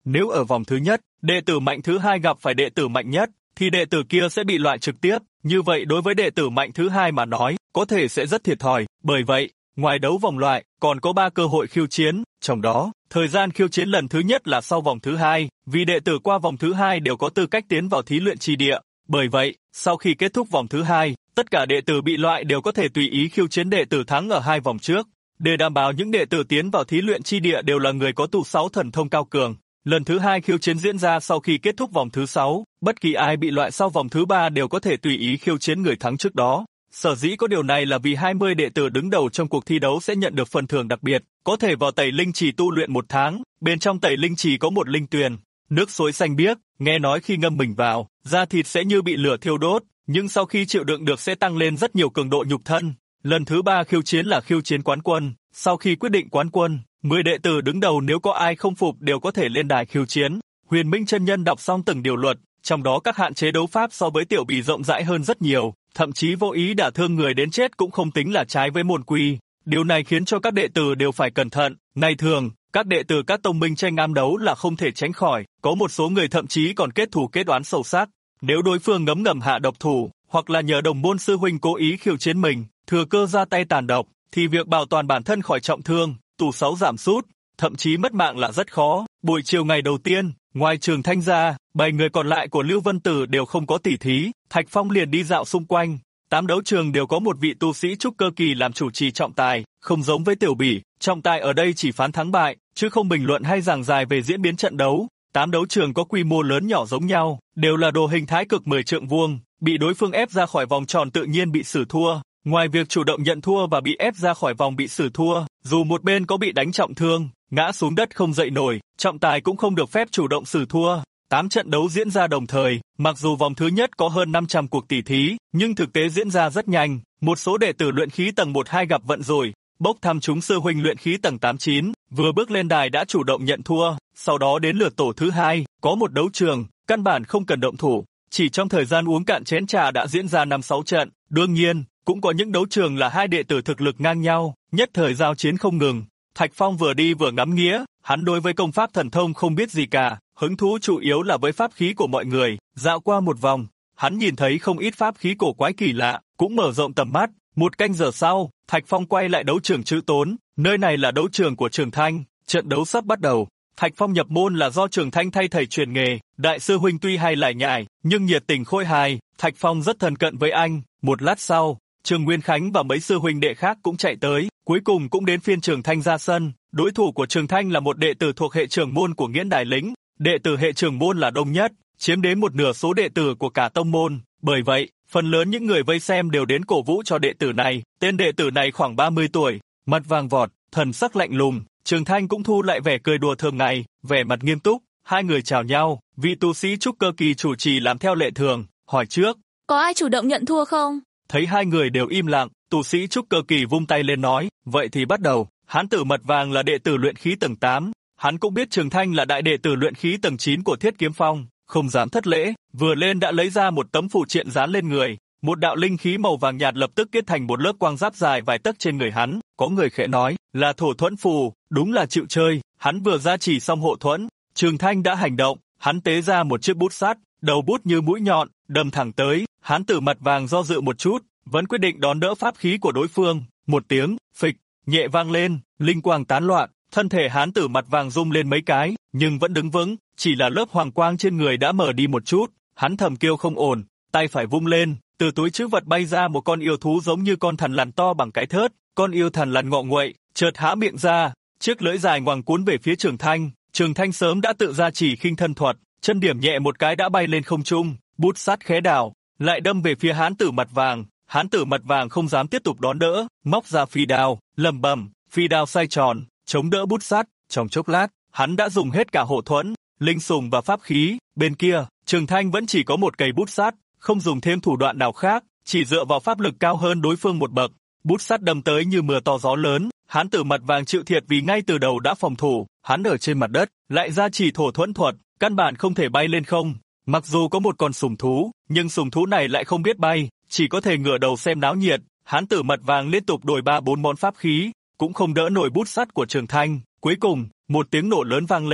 Nếu ở vòng thứ nhất, đệ tử mạnh thứ hai gặp phải đệ tử mạnh nhất, thì đệ tử kia sẽ bị loại trực tiếp. Như vậy đối với đệ tử mạnh thứ hai mà nói, có thể sẽ rất thiệt thòi. Bởi vậy, ngoài đấu vòng loại, còn có 3 cơ hội khiêu chiến. Trong đó, thời gian khiêu chiến lần thứ nhất là sau vòng thứ hai, vì đệ tử qua vòng thứ hai đều có tư cách tiến vào thí luyện chi địa. Bởi vậy, sau khi kết thúc vòng thứ hai, tất cả đệ tử bị loại đều có thể tùy ý khiêu chiến đệ tử thắng ở 2 vòng trước. Để đảm bảo những đệ tử tiến vào thí luyện chi địa đều là người có tu 6 thần thông cao cường. Lần thứ hai khiêu chiến diễn ra sau khi kết thúc vòng thứ 6, bất kỳ ai bị loại sau vòng thứ 3 đều có thể tùy ý khiêu chiến người thắng trước đó. Sở dĩ có điều này là vì 20 đệ tử đứng đầu trong cuộc thi đấu sẽ nhận được phần thưởng đặc biệt, có thể vào tẩy linh trì tu luyện 1 tháng, bên trong tẩy linh trì có một linh tuyền, nước suối xanh biếc, nghe nói khi ngâm mình vào, da thịt sẽ như bị lửa thiêu đốt, nhưng sau khi chịu đựng được sẽ tăng lên rất nhiều cường độ nhục thân. Lần thứ 3 khiêu chiến là khiêu chiến quán quân, sau khi quyết định quán quân, 10 đệ tử đứng đầu nếu có ai không phục đều có thể lên đài khiêu chiến. Huyền Minh chân nhân đọc xong từng điều luật, trong đó các hạn chế đấu pháp so với Tiểu Bỉ rộng rãi hơn rất nhiều, thậm chí vô ý đả thương người đến chết cũng không tính là trái với môn quy. Điều này khiến cho các đệ tử đều phải cẩn thận. Ngày thường, các đệ tử các tông minh tranh am đấu là không thể tránh khỏi, có một số người thậm chí còn kết thù kết oán sâu sắc. Nếu đối phương ngấm ngầm hạ độc thủ, hoặc là nhờ đồng môn sư huynh cố ý khiêu chiến mình, thừa cơ ra tay tàn độc, thì việc bảo toàn bản thân khỏi trọng thương, tù 6 giảm sút, thậm chí mất mạng là rất khó. Buổi chiều ngày đầu tiên, ngoài Trường Thanh ra, 7 người còn lại của Lưu Vân Tử đều không có tỉ thí, Thạch Phong liền đi dạo xung quanh. 8 đấu trường đều có một vị tu sĩ trúc cơ kỳ làm chủ trì trọng tài, không giống với Tiểu Bỉ, trọng tài ở đây chỉ phán thắng bại, chứ không bình luận hay giảng giải về diễn biến trận đấu. 8 đấu trường có quy mô lớn nhỏ giống nhau, đều là đồ hình thái cực 10 trượng vuông, bị đối phương ép ra khỏi vòng tròn tự nhiên bị xử thua. Ngoài việc chủ động nhận thua và bị ép ra khỏi vòng bị xử thua, dù một bên có bị đánh trọng thương, ngã xuống đất không dậy nổi, trọng tài cũng không được phép chủ động xử thua. 8 trận đấu diễn ra đồng thời, mặc dù vòng thứ nhất có hơn 500 cuộc tỉ thí, nhưng thực tế diễn ra rất nhanh. Một số đệ tử luyện khí tầng 1-2 gặp vận rủi, bốc thăm chúng sư huynh luyện khí tầng 8-9, vừa bước lên đài đã chủ động nhận thua, sau đó đến lượt tổ thứ hai, có một đấu trường, căn bản không cần động thủ, chỉ trong thời gian uống cạn chén trà đã diễn ra 5-6 trận. Đương nhiên, cũng có những đấu trường là 2 đệ tử thực lực ngang nhau, nhất thời giao chiến không ngừng. Thạch Phong vừa đi vừa ngắm nghía, hắn đối với công pháp thần thông không biết gì cả, hứng thú chủ yếu là với pháp khí của mọi người. Dạo qua một vòng, hắn nhìn thấy không ít pháp khí cổ quái kỳ lạ, cũng mở rộng tầm mắt. 1 canh giờ sau, Thạch Phong quay lại đấu trường Trữ Tốn, nơi này là đấu trường của Trường Thanh, trận đấu sắp bắt đầu. Thạch Phong nhập môn là do Trường Thanh thay thầy truyền nghề, đại sư huynh tuy hay lải nhải, nhưng nhiệt tình khôi hài, Thạch Phong rất thân cận với anh. Một lát sau, Trường Nguyên Khánh và mấy sư huynh đệ khác cũng chạy tới, cuối cùng cũng đến phiên Trường Thanh ra sân. Đối thủ của Trường Thanh là một đệ tử thuộc hệ trưởng môn của Nghiễn Đài Lĩnh, đệ tử hệ trưởng môn là đông nhất, chiếm đến 1/2 số đệ tử của cả tông môn. Bởi vậy, phần lớn những người vây xem đều đến cổ vũ cho đệ tử này. Tên đệ tử này khoảng 30 tuổi, mặt vàng vọt, thần sắc lạnh lùng. Trường Thanh cũng thu lại vẻ cười đùa thường ngày, vẻ mặt nghiêm túc. Hai người chào nhau, vị tu sĩ trúc cơ kỳ chủ trì làm theo lệ thường, hỏi trước: Có ai chủ động nhận thua không? Thấy hai người đều im lặng, tu sĩ trúc cơ kỳ vung tay lên nói: Vậy thì bắt đầu. Hán tử mặt vàng là đệ tử luyện khí tầng 8, hắn cũng biết Trường Thanh là đại đệ tử luyện khí tầng 9 của Thiết Kiếm Phong, không dám thất lễ, vừa lên đã lấy ra một tấm phù triện dán lên người. Một đạo linh khí màu vàng nhạt lập tức kết thành một lớp quang giáp dài vài tấc trên người hắn. Có người khẽ nói, là thổ thuẫn phù, đúng là chịu chơi. Hắn vừa ra chỉ xong hộ thuẫn, Trường Thanh đã hành động, hắn tế ra một chiếc bút sắt, đầu bút như mũi nhọn, đâm thẳng tới. Hán tử mặt vàng do dự một chút, vẫn quyết định đón đỡ pháp khí của đối phương. Một tiếng phịch nhẹ vang lên, linh quang tán loạn, thân thể hán tử mặt vàng rung lên mấy cái, nhưng vẫn đứng vững, chỉ là lớp hoàng quang trên người đã mở đi một chút. Hắn thầm kêu không ổn, tay phải vung lên, từ túi trữ vật bay ra một con yêu thú giống như con thằn lằn to bằng cái thớt. Con yêu thằn lằn ngọ nguậy, chợt há miệng ra, chiếc lưỡi dài ngoằng cuốn về phía Trường Thanh. Trường Thanh sớm đã tự ra chỉ khinh thân thuật, chân điểm nhẹ một cái đã bay lên không trung, bút sắt khẽ đảo, lại đâm về phía hán tử mặt vàng. Hán tử mặt vàng không dám tiếp tục đón đỡ, móc ra phi đao, lẩm bẩm, phi đao xoay tròn, chống đỡ bút sắt. Trong chốc lát, hắn đã dùng hết cả hộ thuẫn, linh sùng và pháp khí. Bên kia, Trường Thanh vẫn chỉ có một cây bút sắt, không dùng thêm thủ đoạn nào khác, chỉ dựa vào pháp lực cao hơn đối phương một bậc. Bút sắt đâm tới như mưa to gió lớn, hán tử mặt vàng chịu thiệt vì ngay từ đầu đã phòng thủ, hắn ở trên mặt đất, lại ra chỉ thổ thuẫn thuật, căn bản không thể bay lên không. Mặc dù có một con sùng thú, nhưng sùng thú này lại không biết bay, chỉ có thể ngửa đầu xem náo nhiệt. Hán tử mặt vàng liên tục đổi 3-4 món pháp khí, cũng không đỡ nổi bút sắt của Trường Thanh. Cuối cùng, một tiếng nổ lớn vang lên,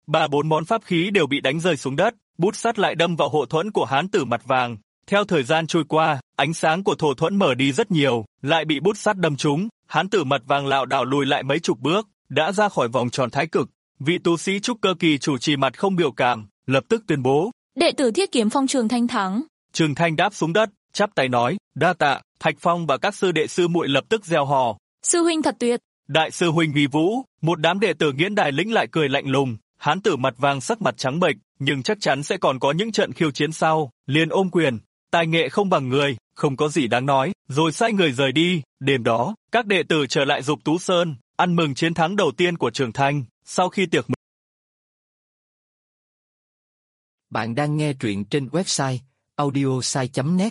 3-4 món pháp khí đều bị đánh rơi xuống đất, bút sắt lại đâm vào hộ thuẫn của hán tử mặt vàng. Theo thời gian trôi qua, ánh sáng của thổ thuẫn mở đi rất nhiều, lại bị bút sắt đâm trúng, hán tử mặt vàng lảo đảo lùi lại mấy chục bước, đã ra khỏi vòng tròn thái cực. Vị tu sĩ trúc cơ kỳ chủ trì mặt không biểu cảm, lập tức tuyên bố: đệ tử Thiết Kiếm Phong Trường Thanh thắng. Trường Thanh đáp xuống đất, chắp tay nói: đa tạ. Thạch Phong và các sư đệ sư muội lập tức reo hò: sư huynh thật tuyệt. Đại sư huynh vi vũ. Một đám đệ tử Nghiễn Đài Lĩnh lại cười lạnh lùng. Hán tử mặt vàng sắc mặt trắng bệch, nhưng chắc chắn sẽ còn có những trận khiêu chiến sau, liền ôm quyền: tài nghệ không bằng người, không có gì đáng nói, rồi sai người rời đi. Đêm đó, các đệ tử trở lại Dục Tú Sơn, ăn mừng chiến thắng đầu tiên của Trường Thanh. Sau khi tiệc mừng, bạn đang nghe truyện trên website audiosai.net.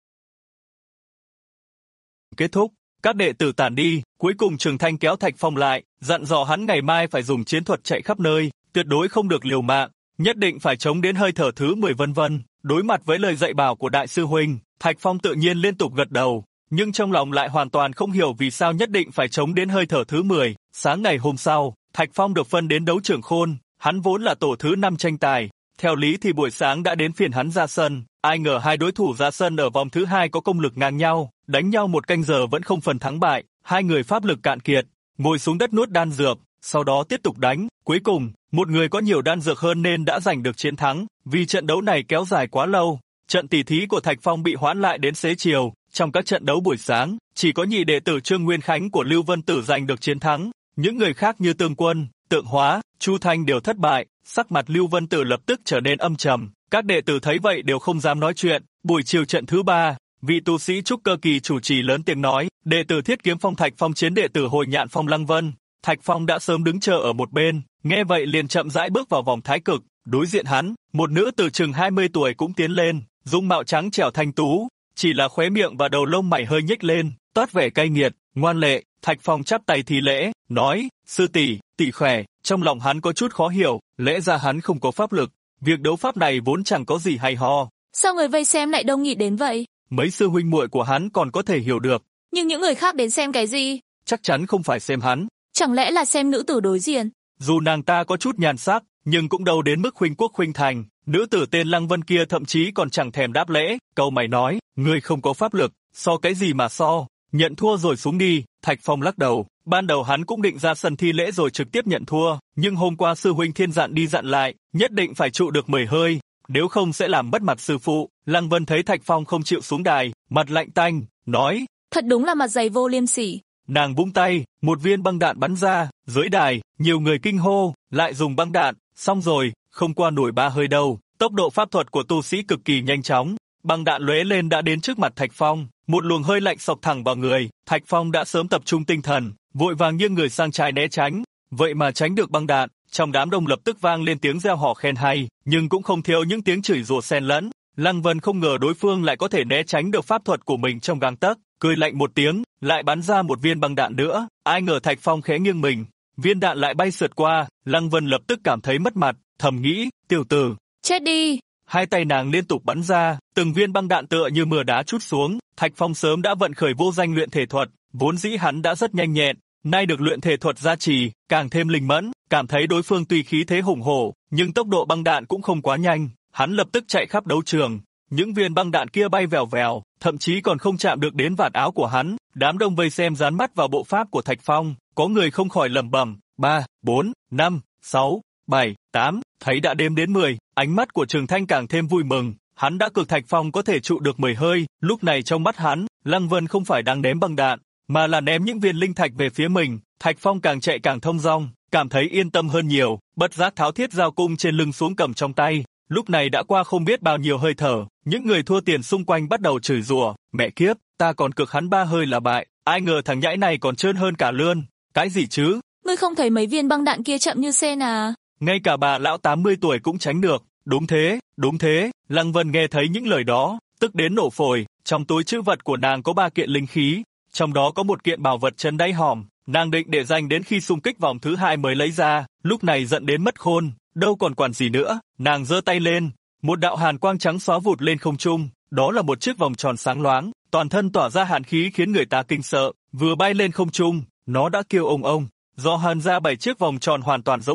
kết thúc, các đệ tử tản đi, cuối cùng Trường Thanh kéo Thạch Phong lại, dặn dò hắn ngày mai phải dùng chiến thuật chạy khắp nơi, tuyệt đối không được liều mạng, nhất định phải chống đến hơi thở thứ 10 vân vân. Đối mặt với lời dạy bảo của đại sư huynh, Thạch Phong tự nhiên liên tục gật đầu, nhưng trong lòng lại hoàn toàn không hiểu vì sao nhất định phải chống đến hơi thở thứ 10. Sáng ngày hôm sau, Thạch Phong được phân đến đấu trường khôn, hắn vốn là tổ thứ 5 tranh tài, theo lý thì buổi sáng đã đến phiền hắn ra sân, ai ngờ hai đối thủ ra sân ở vòng thứ 2 có công lực ngang nhau, đánh nhau một canh giờ vẫn không phần thắng bại, hai người pháp lực cạn kiệt, ngồi xuống đất nuốt đan dược, sau đó tiếp tục đánh, cuối cùng, một người có nhiều đan dược hơn nên đã giành được chiến thắng, vì trận đấu này kéo dài quá lâu, trận tỷ thí của Thạch Phong bị hoãn lại đến xế chiều, trong các trận đấu buổi sáng, chỉ có nhị đệ tử Trương Nguyên Khánh của Lưu Vân Tử giành được chiến thắng, những người khác như Tương Quân, Tượng Hóa, Chu Thanh đều thất bại, sắc mặt Lưu Vân Tử lập tức trở nên âm trầm, các đệ tử thấy vậy đều không dám nói chuyện. Buổi chiều trận thứ 3, vị tu sĩ trúc cơ kỳ chủ trì lớn tiếng nói: đệ tử Thiết Kiếm Phong Thạch Phong chiến đệ tử Hồi Nhạn Phong Lăng Vân. Thạch Phong đã sớm đứng chờ ở một bên, nghe vậy liền chậm rãi bước vào vòng thái cực, đối diện hắn, một nữ tử chừng 20 tuổi cũng tiến lên, dung mạo trắng trẻo thanh tú, chỉ là khóe miệng và đầu lông mày hơi nhếch lên, toát vẻ cay nghiệt, ngoan lệ. Thạch Phong chắp tay thi lễ, nói: sư tỷ, tỷ khỏe. Trong lòng hắn có chút khó hiểu, lẽ ra hắn không có pháp lực, việc đấu pháp này vốn chẳng có gì hay ho. Sao người vây xem lại đông nghịt đến vậy? Mấy sư huynh muội của hắn còn có thể hiểu được, nhưng những người khác đến xem cái gì? Chắc chắn không phải xem hắn. Chẳng lẽ là xem nữ tử đối diện? Dù nàng ta có chút nhan sắc, nhưng cũng đâu đến mức khuynh quốc khuynh thành. Nữ tử tên Lăng Vân kia thậm chí còn chẳng thèm đáp lễ, câu mày nói: ngươi không có pháp lực, so cái gì mà so, nhận thua rồi xuống đi. Thạch Phong lắc đầu, ban đầu hắn cũng định ra sân thi lễ rồi trực tiếp nhận thua, nhưng hôm qua sư huynh Thiên dặn đi dặn lại, nhất định phải trụ được 10 hơi, nếu không sẽ làm mất mặt sư phụ. Lăng Vân thấy Thạch Phong không chịu xuống đài, mặt lạnh tanh, nói: thật đúng là mặt dày vô liêm sỉ. Nàng vung tay, một viên băng đạn bắn ra, dưới đài, nhiều người kinh hô, lại dùng băng đạn, xong rồi, không qua nổi 3 hơi đâu. Tốc độ pháp thuật của tu sĩ cực kỳ nhanh chóng, băng đạn lóe lên đã đến trước mặt Thạch Phong, một luồng hơi lạnh xộc thẳng vào người. Thạch Phong đã sớm tập trung tinh thần, vội vàng nghiêng người sang trái né tránh, vậy mà tránh được băng đạn. Trong đám đông lập tức vang lên tiếng reo hò khen hay, nhưng cũng không thiếu những tiếng chửi rủa xen lẫn. Lăng Vân không ngờ đối phương lại có thể né tránh được pháp thuật của mình trong gang tấc, cười lạnh một tiếng, lại bắn ra một viên băng đạn nữa. Ai ngờ Thạch Phong khẽ nghiêng mình, viên đạn lại bay sượt qua. Lăng Vân lập tức cảm thấy mất mặt, thầm nghĩ: tiểu tử, chết đi. Hai tay nàng liên tục bắn ra, từng viên băng đạn tựa như mưa đá trút xuống. Thạch Phong sớm đã vận khởi vô danh luyện thể thuật, vốn dĩ hắn đã rất nhanh nhẹn, nay được luyện thể thuật gia trì, càng thêm linh mẫn, cảm thấy đối phương tuy khí thế hùng hổ, nhưng tốc độ băng đạn cũng không quá nhanh. Hắn lập tức chạy khắp đấu trường, những viên băng đạn kia bay vèo vèo, thậm chí còn không chạm được đến vạt áo của hắn. Đám đông vây xem dán mắt vào bộ pháp của Thạch Phong, có người không khỏi lẩm bẩm: 3, 4, 5, 6, 7, 8, thấy đã đếm đến 10, ánh mắt của Trường Thanh càng thêm vui mừng, hắn đã cược Thạch Phong có thể trụ được 10 hơi. Lúc này trong mắt hắn, Lăng Vân không phải đang ném băng đạn, mà là ném những viên linh thạch về phía mình. Thạch Phong càng chạy càng thông dong, cảm thấy yên tâm hơn nhiều, bất giác tháo thiết dao cung trên lưng xuống cầm trong tay. Lúc này đã qua không biết bao nhiêu hơi thở, những người thua tiền xung quanh bắt đầu chửi rủa: mẹ kiếp, ta còn cược hắn 3 hơi là bại, ai ngờ thằng nhãi này còn trơn hơn cả lươn. Cái gì chứ? Ngươi không thấy mấy viên băng đạn kia chậm như sen à? Ngay cả bà lão 80 tuổi cũng tránh được. Đúng thế, đúng thế. Lăng Vân nghe thấy những lời đó, tức đến nổ phổi. Trong túi trữ vật của nàng có 3 kiện linh khí, trong đó có một kiện bảo vật chân đáy hòm, nàng định để dành đến khi xung kích vòng thứ 2 mới lấy ra. Lúc này giận đến mất khôn, đâu còn quản gì nữa. Nàng giơ tay lên, một đạo hàn quang trắng xóa vụt lên không trung, đó là một chiếc vòng tròn sáng loáng, toàn thân tỏa ra hàn khí khiến người ta kinh sợ. Vừa bay lên không trung, nó đã kêu ông. Do hàn ra 7 chiếc vòng tròn hoàn toàn giống hệt,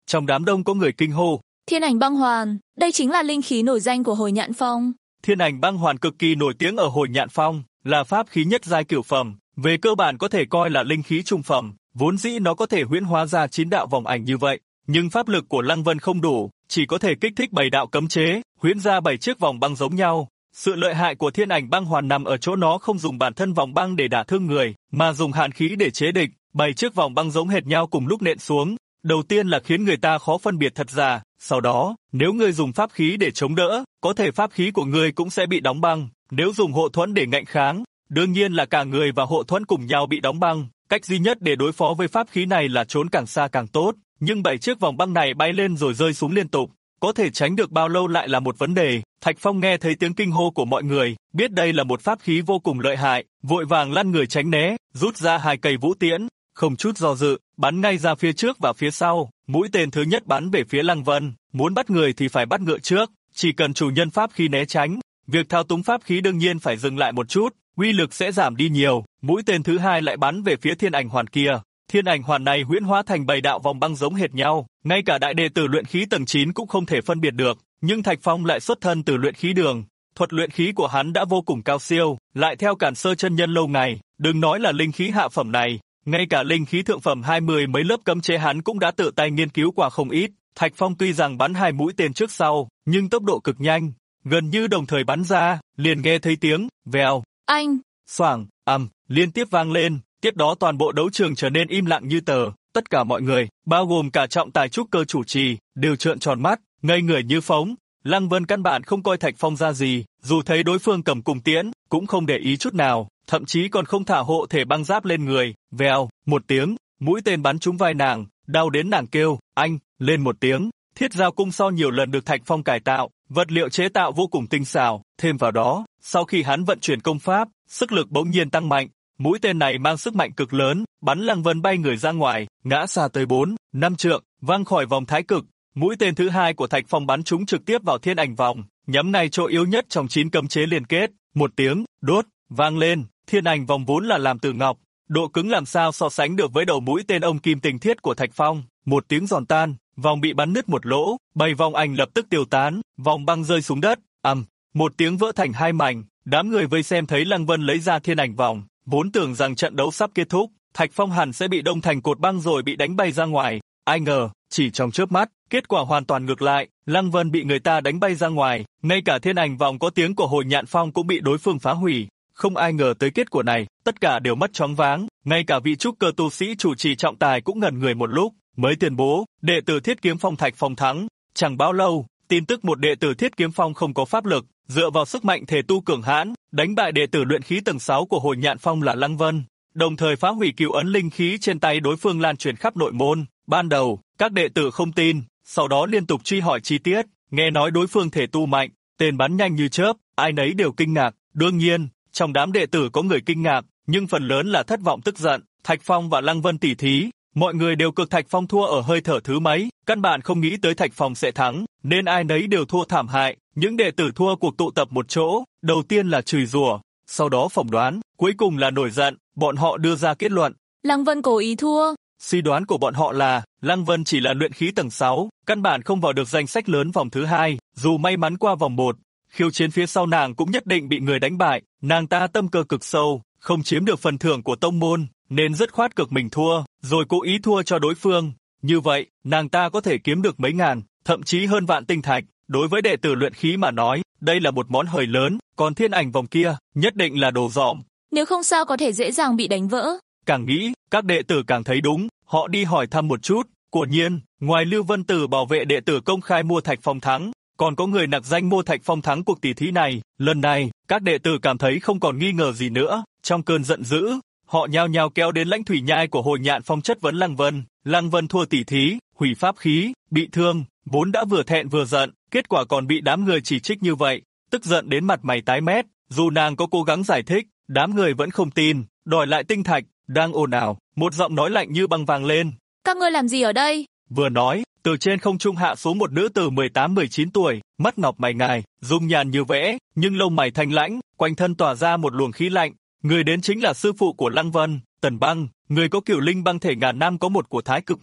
Trong đám đông có người kinh hô. Thiên ảnh băng hoàn, đây chính là linh khí nổi danh của Hồi Nhạn Phong. Thiên ảnh băng hoàn cực kỳ nổi tiếng ở Hồi Nhạn Phong, là pháp khí nhất giai cửu phẩm, về cơ bản có thể coi là linh khí trung phẩm, vốn dĩ nó có thể huyễn hóa ra 9 đạo vòng ảnh như vậy, nhưng pháp lực của Lăng Vân không đủ, chỉ có thể kích thích 7 đạo cấm chế, huyễn ra 7 chiếc vòng băng giống nhau. Sự lợi hại của thiên ảnh băng hoàn nằm ở chỗ nó không dùng bản thân vòng băng để đả thương người, mà dùng hàn khí để chế địch, 7 chiếc vòng băng giống hệt nhau cùng lúc nện xuống. Đầu tiên là khiến người ta khó phân biệt thật giả, sau đó, nếu ngươi dùng pháp khí để chống đỡ, có thể pháp khí của ngươi cũng sẽ bị đóng băng, nếu dùng hộ thuẫn để ngạnh kháng, đương nhiên là cả người và hộ thuẫn cùng nhau bị đóng băng. Cách duy nhất để đối phó với pháp khí này là trốn càng xa càng tốt, nhưng 7 chiếc vòng băng này bay lên rồi rơi xuống liên tục, có thể tránh được bao lâu lại là một vấn đề. Thạch Phong nghe thấy tiếng kinh hô của mọi người, biết đây là một pháp khí vô cùng lợi hại, vội vàng lăn người tránh né, rút ra 2 cây vũ tiễn, không chút do dự, bắn ngay ra phía trước và phía sau. Mũi tên thứ nhất bắn về phía Lăng Vân, muốn bắt người thì phải bắt ngựa trước, chỉ cần chủ nhân pháp khí né tránh, việc thao túng pháp khí đương nhiên phải dừng lại một chút, uy lực sẽ giảm đi nhiều. Mũi tên thứ hai lại bắn về phía thiên ảnh hoàn kia. Thiên ảnh hoàn này huyễn hóa thành 7 đạo vòng băng giống hệt nhau, ngay cả đại đệ tử luyện khí tầng 9 cũng không thể phân biệt được, nhưng Thạch Phong lại xuất thân từ luyện khí đường, thuật luyện khí của hắn đã vô cùng cao siêu, lại theo Cản Sơ chân nhân lâu ngày, đừng nói là linh khí hạ phẩm này, ngay cả linh khí thượng phẩm 20 mấy lớp cấm chế hắn cũng đã tự tay nghiên cứu qua không ít. Thạch Phong tuy rằng bắn 2 mũi tên trước sau, nhưng tốc độ cực nhanh, gần như đồng thời bắn ra, liền nghe thấy tiếng vèo, anh, xoảng, liên tiếp vang lên. Tiếp đó toàn bộ đấu trường trở nên im lặng như tờ, tất cả mọi người, bao gồm cả trọng tài trúc cơ chủ trì, đều trợn tròn mắt, ngây người như phóng. Lăng Vân căn bản không coi Thạch Phong ra gì, dù thấy đối phương cầm cùng tiễn, cũng không để ý chút nào, thậm chí còn không thả hộ thể băng giáp lên người. Vèo, một tiếng, mũi tên bắn trúng vai nàng, đau đến nàng kêu, anh, lên một tiếng. Thiết giao cung so nhiều lần được Thạch Phong cải tạo, vật liệu chế tạo vô cùng tinh xảo, thêm vào đó, sau khi hắn vận chuyển công pháp, sức lực bỗng nhiên tăng mạnh. Mũi tên này mang sức mạnh cực lớn, bắn Lăng Vân bay người ra ngoài, ngã xa tới 4-5 trượng, văng khỏi vòng thái cực. Mũi tên thứ hai của Thạch Phong bắn trúng trực tiếp vào thiên ảnh vòng, nhắm ngay chỗ yếu nhất trong 9 cấm chế liên kết. Một tiếng, đốt, vang lên, thiên ảnh vòng vốn là làm từ ngọc, độ cứng làm sao so sánh được với đầu mũi tên ông kim tình thiết của Thạch Phong. Một tiếng giòn tan, vòng bị bắn nứt một lỗ, 7 vòng ảnh lập tức tiêu tán, vòng băng rơi xuống đất, một tiếng vỡ thành 2 mảnh. Đám người vây xem thấy Lăng Vân lấy ra thiên ảnh vòng, vốn tưởng rằng trận đấu sắp kết thúc, Thạch Phong hẳn sẽ bị đông thành cột băng rồi bị đánh bay ra ngoài. Ai ngờ, chỉ trong chớp mắt, kết quả hoàn toàn ngược lại, Lăng Vân bị người ta đánh bay ra ngoài, ngay cả thiên ảnh vòng có tiếng của Hồi Nhạn Phong cũng bị đối phương phá hủy. Không ai ngờ tới kết quả này, tất cả đều mất choáng váng, ngay cả vị trúc cơ tu sĩ chủ trì trọng tài cũng ngẩn người một lúc, mới tuyên bố, đệ tử Thiết Kiếm Phong Thạch Phong thắng. Chẳng bao lâu, tin tức một đệ tử Thiết Kiếm Phong không có pháp lực, dựa vào sức mạnh thể tu cường hãn, đánh bại đệ tử luyện khí tầng 6 của Hồi Nhạn Phong là Lăng Vân, đồng thời phá hủy cửu ấn linh khí trên tay đối phương lan truyền khắp nội môn. Ban đầu, các đệ tử không tin, sau đó liên tục truy hỏi chi tiết, nghe nói đối phương thể tu mạnh, tên bắn nhanh như chớp, ai nấy đều kinh ngạc. Đương nhiên, trong đám đệ tử có người kinh ngạc, nhưng phần lớn là thất vọng tức giận. Thạch Phong và Lăng Vân tỉ thí, mọi người đều cực Thạch Phong thua ở hơi thở thứ mấy, căn bản không nghĩ tới Thạch Phong sẽ thắng, nên ai nấy đều thua thảm hại. Những đệ tử thua cuộc tụ tập một chỗ, đầu tiên là chửi rủa, sau đó phỏng đoán, cuối cùng là nổi giận. Bọn họ đưa ra kết luận, Lăng Vân cố ý thua. Suy đoán của bọn họ là, Lăng Vân chỉ là luyện khí tầng 6, căn bản không vào được danh sách lớn vòng thứ 2, dù may mắn qua vòng 1, khiêu chiến phía sau nàng cũng nhất định bị người đánh bại. Nàng ta tâm cơ cực sâu, không chiếm được phần thưởng của tông môn, nên dứt khoát cực mình thua, rồi cố ý thua cho đối phương. Như vậy, nàng ta có thể kiếm được mấy ngàn, thậm chí hơn vạn tinh thạch. Đối với đệ tử luyện khí mà nói, đây là một món hời lớn, còn thiên ảnh vòng kia, nhất định là đồ dỏm. Nếu không sao có thể dễ dàng bị đánh vỡ. Càng nghĩ, các đệ tử càng thấy đúng, họ đi hỏi thăm một chút. Quả nhiên, ngoài Lưu Vân Tử bảo vệ đệ tử công khai mua Thạch Phong thắng, còn có người nặc danh mua Thạch Phong thắng cuộc tỷ thí này. Lần này, các đệ tử cảm thấy không còn nghi ngờ gì nữa, trong cơn giận dữ, họ nhao nhao kéo đến lãnh thủy nhai của Hồi Nhạn Phong chất vấn Lăng Vân. Lăng Vân thua tỷ thí, hủy pháp khí, bị thương, vốn đã vừa thẹn vừa giận, kết quả còn bị đám người chỉ trích như vậy, tức giận đến mặt mày tái mét. Dù nàng có cố gắng giải thích, đám người vẫn không tin, đòi lại tinh thạch. Đang ồn ào, một giọng nói lạnh như băng vang lên. Các ngươi làm gì ở đây? Vừa nói, từ trên không trung hạ xuống một nữ tử 18-19 tuổi, mắt ngọc mày ngài, dung nhàn như vẽ, nhưng lông mày thanh lãnh, quanh thân tỏa ra một luồng khí lạnh. Người đến chính là sư phụ của Lăng Vân, Tần Băng, người có cửu linh băng thể ngàn năm có một của Thái Cực môn.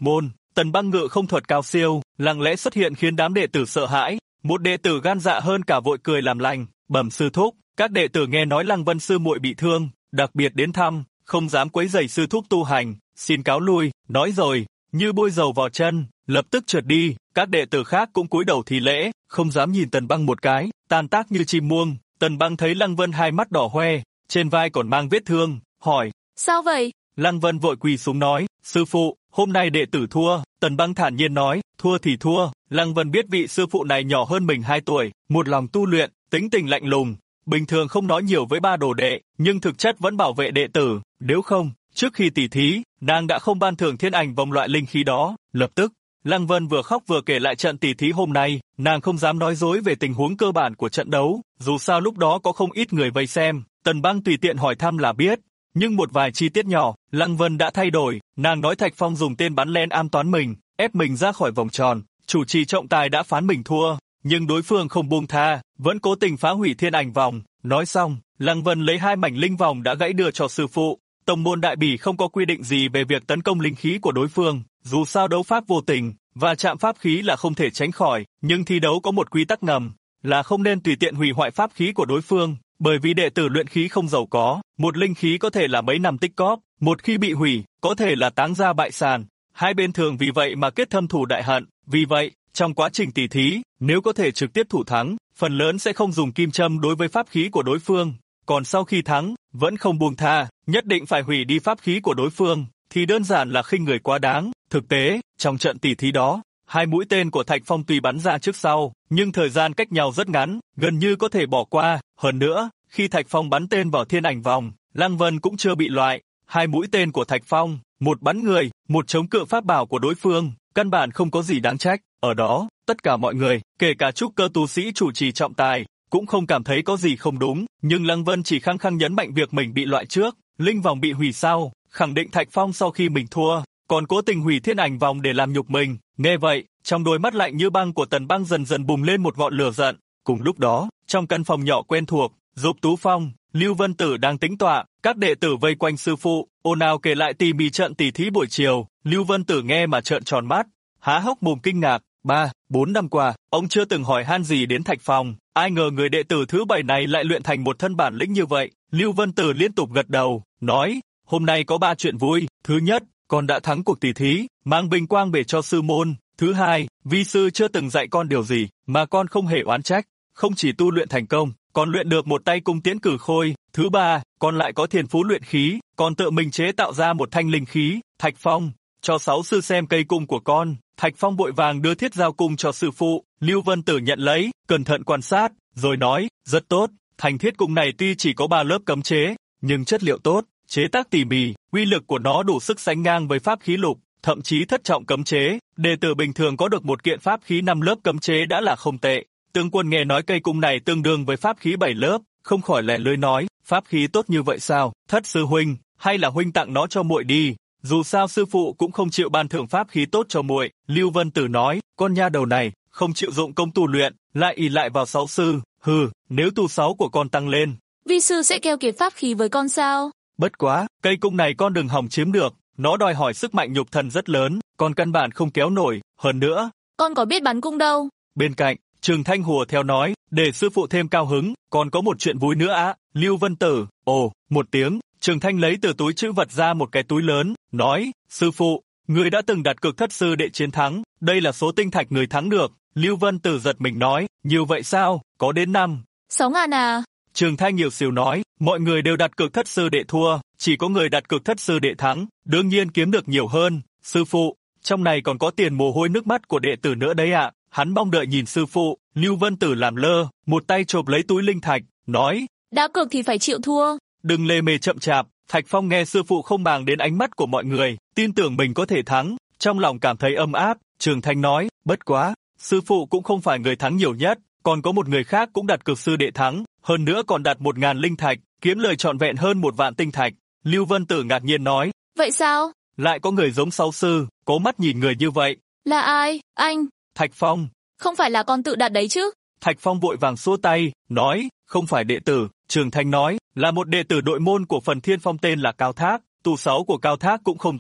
Tần Băng ngự không thuật cao siêu, lặng lẽ xuất hiện khiến đám đệ tử sợ hãi. Một đệ tử gan dạ hơn cả vội cười làm lành, bẩm sư thúc, các đệ tử nghe nói Lăng Vân sư muội bị thương, đặc biệt đến thăm, không dám quấy rầy sư thúc tu hành, xin cáo lui. Nói rồi, như bôi dầu vào chân, lập tức trượt đi. Các đệ tử khác cũng cúi đầu thi lễ, không dám nhìn Tần Băng một cái, tan tác như chim muông. Tần Băng thấy Lăng Vân hai mắt đỏ hoe, trên vai còn mang vết thương, hỏi: Sao vậy? Lăng Vân vội quỳ xuống nói: Sư phụ, hôm nay đệ tử thua. Tần Băng thản nhiên nói: Thua thì thua. Lăng Vân biết vị sư phụ này nhỏ hơn mình 2 tuổi, một lòng tu luyện, tính tình lạnh lùng, bình thường không nói nhiều với ba đồ đệ, nhưng thực chất vẫn bảo vệ đệ tử. Nếu không, trước khi tỉ thí, nàng đã không ban thưởng thiên ảnh vòng loại linh khí đó. Lập tức, Lăng Vân vừa khóc vừa kể lại trận tỉ thí hôm nay. Nàng không dám nói dối về tình huống cơ bản của trận đấu, dù sao lúc đó có không ít người vây xem. Tần Băng tùy tiện hỏi thăm là biết, nhưng một vài chi tiết nhỏ, Lăng Vân đã thay đổi. Nàng nói Thạch Phong dùng tên bắn lén ám toán mình, ép mình ra khỏi vòng tròn. Chủ trì trọng tài đã phán mình thua, nhưng đối phương không buông tha, vẫn cố tình phá hủy thiên ảnh vòng. Nói xong, Lăng Vân lấy 2 mảnh linh vòng đã gãy đưa cho sư phụ. Tông môn Đại Bỉ không có quy định gì về việc tấn công linh khí của đối phương, dù sao đấu pháp vô tình và chạm pháp khí là không thể tránh khỏi, nhưng thi đấu có một quy tắc ngầm, là không nên tùy tiện hủy hoại pháp khí của đối phương, bởi vì đệ tử luyện khí không giàu có, một linh khí có thể là mấy năm tích cóp, một khi bị hủy, có thể là táng ra bại sản. Hai bên thường vì vậy mà kết thâm thù đại hận. Vì vậy, trong quá trình tỉ thí, nếu có thể trực tiếp thủ thắng, phần lớn sẽ không dùng kim châm đối với pháp khí của đối phương. Còn sau khi thắng, vẫn không buông tha, nhất định phải hủy đi pháp khí của đối phương, thì đơn giản là khinh người quá đáng. Thực tế, trong trận tỉ thí đó, 2 mũi tên của Thạch Phong tuy bắn ra trước sau, nhưng thời gian cách nhau rất ngắn, gần như có thể bỏ qua. Hơn nữa, khi Thạch Phong bắn tên vào thiên ảnh vòng, Lăng Vân cũng chưa bị loại. 2 mũi tên của Thạch Phong, một bắn người, một chống cự pháp bảo của đối phương, căn bản không có gì đáng trách. Ở đó, tất cả mọi người, kể cả trúc cơ tu sĩ chủ trì trọng tài, cũng không cảm thấy có gì không đúng, nhưng Lăng Vân chỉ khăng khăng nhấn mạnh việc mình bị loại trước, linh vòng bị hủy sau, khẳng định Thạch Phong sau khi mình thua, còn cố tình hủy thiên ảnh vòng để làm nhục mình. Nghe vậy, trong đôi mắt lạnh như băng của Tần Băng dần dần bùng lên một ngọn lửa giận. Cùng lúc đó, trong căn phòng nhỏ quen thuộc, Dục Tú Phong, Lưu Vân Tử đang tĩnh tọa, các đệ tử vây quanh sư phụ, ồn ào kể lại tỉ mỉ trận tỉ thí buổi chiều. Lưu Vân Tử nghe mà trợn tròn mắt, há hốc mồm kinh ngạc. 3-4 năm qua, ông chưa từng hỏi han gì đến Thạch Phong, ai ngờ người đệ tử thứ 7 này lại luyện thành một thân bản lĩnh như vậy. Lưu Vân Tử liên tục gật đầu, nói: Hôm nay có 3 chuyện vui. Thứ nhất, con đã thắng cuộc tỉ thí, mang vinh quang về cho sư môn. Thứ hai, vi sư chưa từng dạy con điều gì, mà con không hề oán trách, không chỉ tu luyện thành công, còn luyện được một tay cung tiễn cử khôi. Thứ ba, con lại có thiên phú luyện khí, còn tự mình chế tạo ra một thanh linh khí. Thạch Phong, cho 6 sư xem cây cung của con. Thạch Phong vội vàng đưa thiết giao cung cho sư phụ. Lưu Vân Tử nhận lấy, cẩn thận quan sát, rồi nói: Rất tốt, thanh thiết cung này tuy chỉ có 3 lớp cấm chế, nhưng chất liệu tốt, chế tác tỉ mỉ, uy lực của nó đủ sức sánh ngang với pháp khí lục, thậm chí thất trọng cấm chế. Đệ tử bình thường có được một kiện pháp khí 5 lớp cấm chế đã là không tệ. Tướng Quân nghe nói cây cung này tương đương với pháp khí 7 lớp, không khỏi lẻ lưỡi nói: Pháp khí tốt như vậy sao? Thất sư huynh, hay là huynh tặng nó cho muội đi? Dù sao sư phụ cũng không chịu ban thưởng pháp khí tốt cho muội. Lưu Vân Tử nói: Con nha đầu này không chịu dụng công tu luyện, lại ỷ lại vào 6 sư. Hừ, nếu tu 6 của con tăng lên, Vi sư sẽ keo kiệt pháp khí với con sao? Bất quá, cây cung này con đừng hòng chiếm được, nó đòi hỏi sức mạnh nhục thân rất lớn, con căn bản không kéo nổi. Hơn nữa, con có biết bắn cung đâu. Bên cạnh, Trường Thanh hùa theo nói: Để sư phụ thêm cao hứng, còn có một chuyện vui nữa á. Lưu Vân Tử, ồ, một tiếng, Trường Thanh lấy từ túi trữ vật ra một cái túi lớn, nói: Sư phụ, người đã từng đặt cược thất sư đệ chiến thắng, đây là số tinh thạch người thắng được. Lưu Vân Tử giật mình nói: Nhiều vậy sao? Có đến 6.000 à? Trường Thanh nhiều xìu nói: Mọi người đều đặt cược thất sư đệ thua, chỉ có người đặt cược thất sư đệ thắng, đương nhiên kiếm được nhiều hơn. Sư phụ, trong này còn có tiền mồ hôi nước mắt của đệ tử nữa đấy ạ. Hắn mong đợi nhìn sư phụ. Lưu Vân Tử làm lơ, một tay chộp lấy túi linh thạch, nói: Đã cược thì phải chịu thua. Đừng lề mề chậm chạp. Thạch Phong nghe sư phụ không màng đến ánh mắt của mọi người, tin tưởng mình có thể thắng, trong lòng cảm thấy ấm áp. Trường Thanh nói: Bất quá, sư phụ cũng không phải người thắng nhiều nhất, còn có một người khác cũng đặt cược sư đệ thắng, hơn nữa còn đặt 1.000 linh thạch, kiếm lời trọn vẹn hơn 1 vạn tinh thạch. Lưu Vân Tử ngạc nhiên nói: Vậy sao? Lại có người giống 6 sư, có mắt nhìn người như vậy. Là ai, anh? Thạch Phong. Không phải là con tự đặt đấy chứ? Thạch Phong vội vàng xua tay, nói: Không phải đệ tử. Trường Thanh nói: Là một đệ tử đội môn của Phần Thiên Phong tên là Cao Thác, tu 6 của Cao Thác cũng không tệ,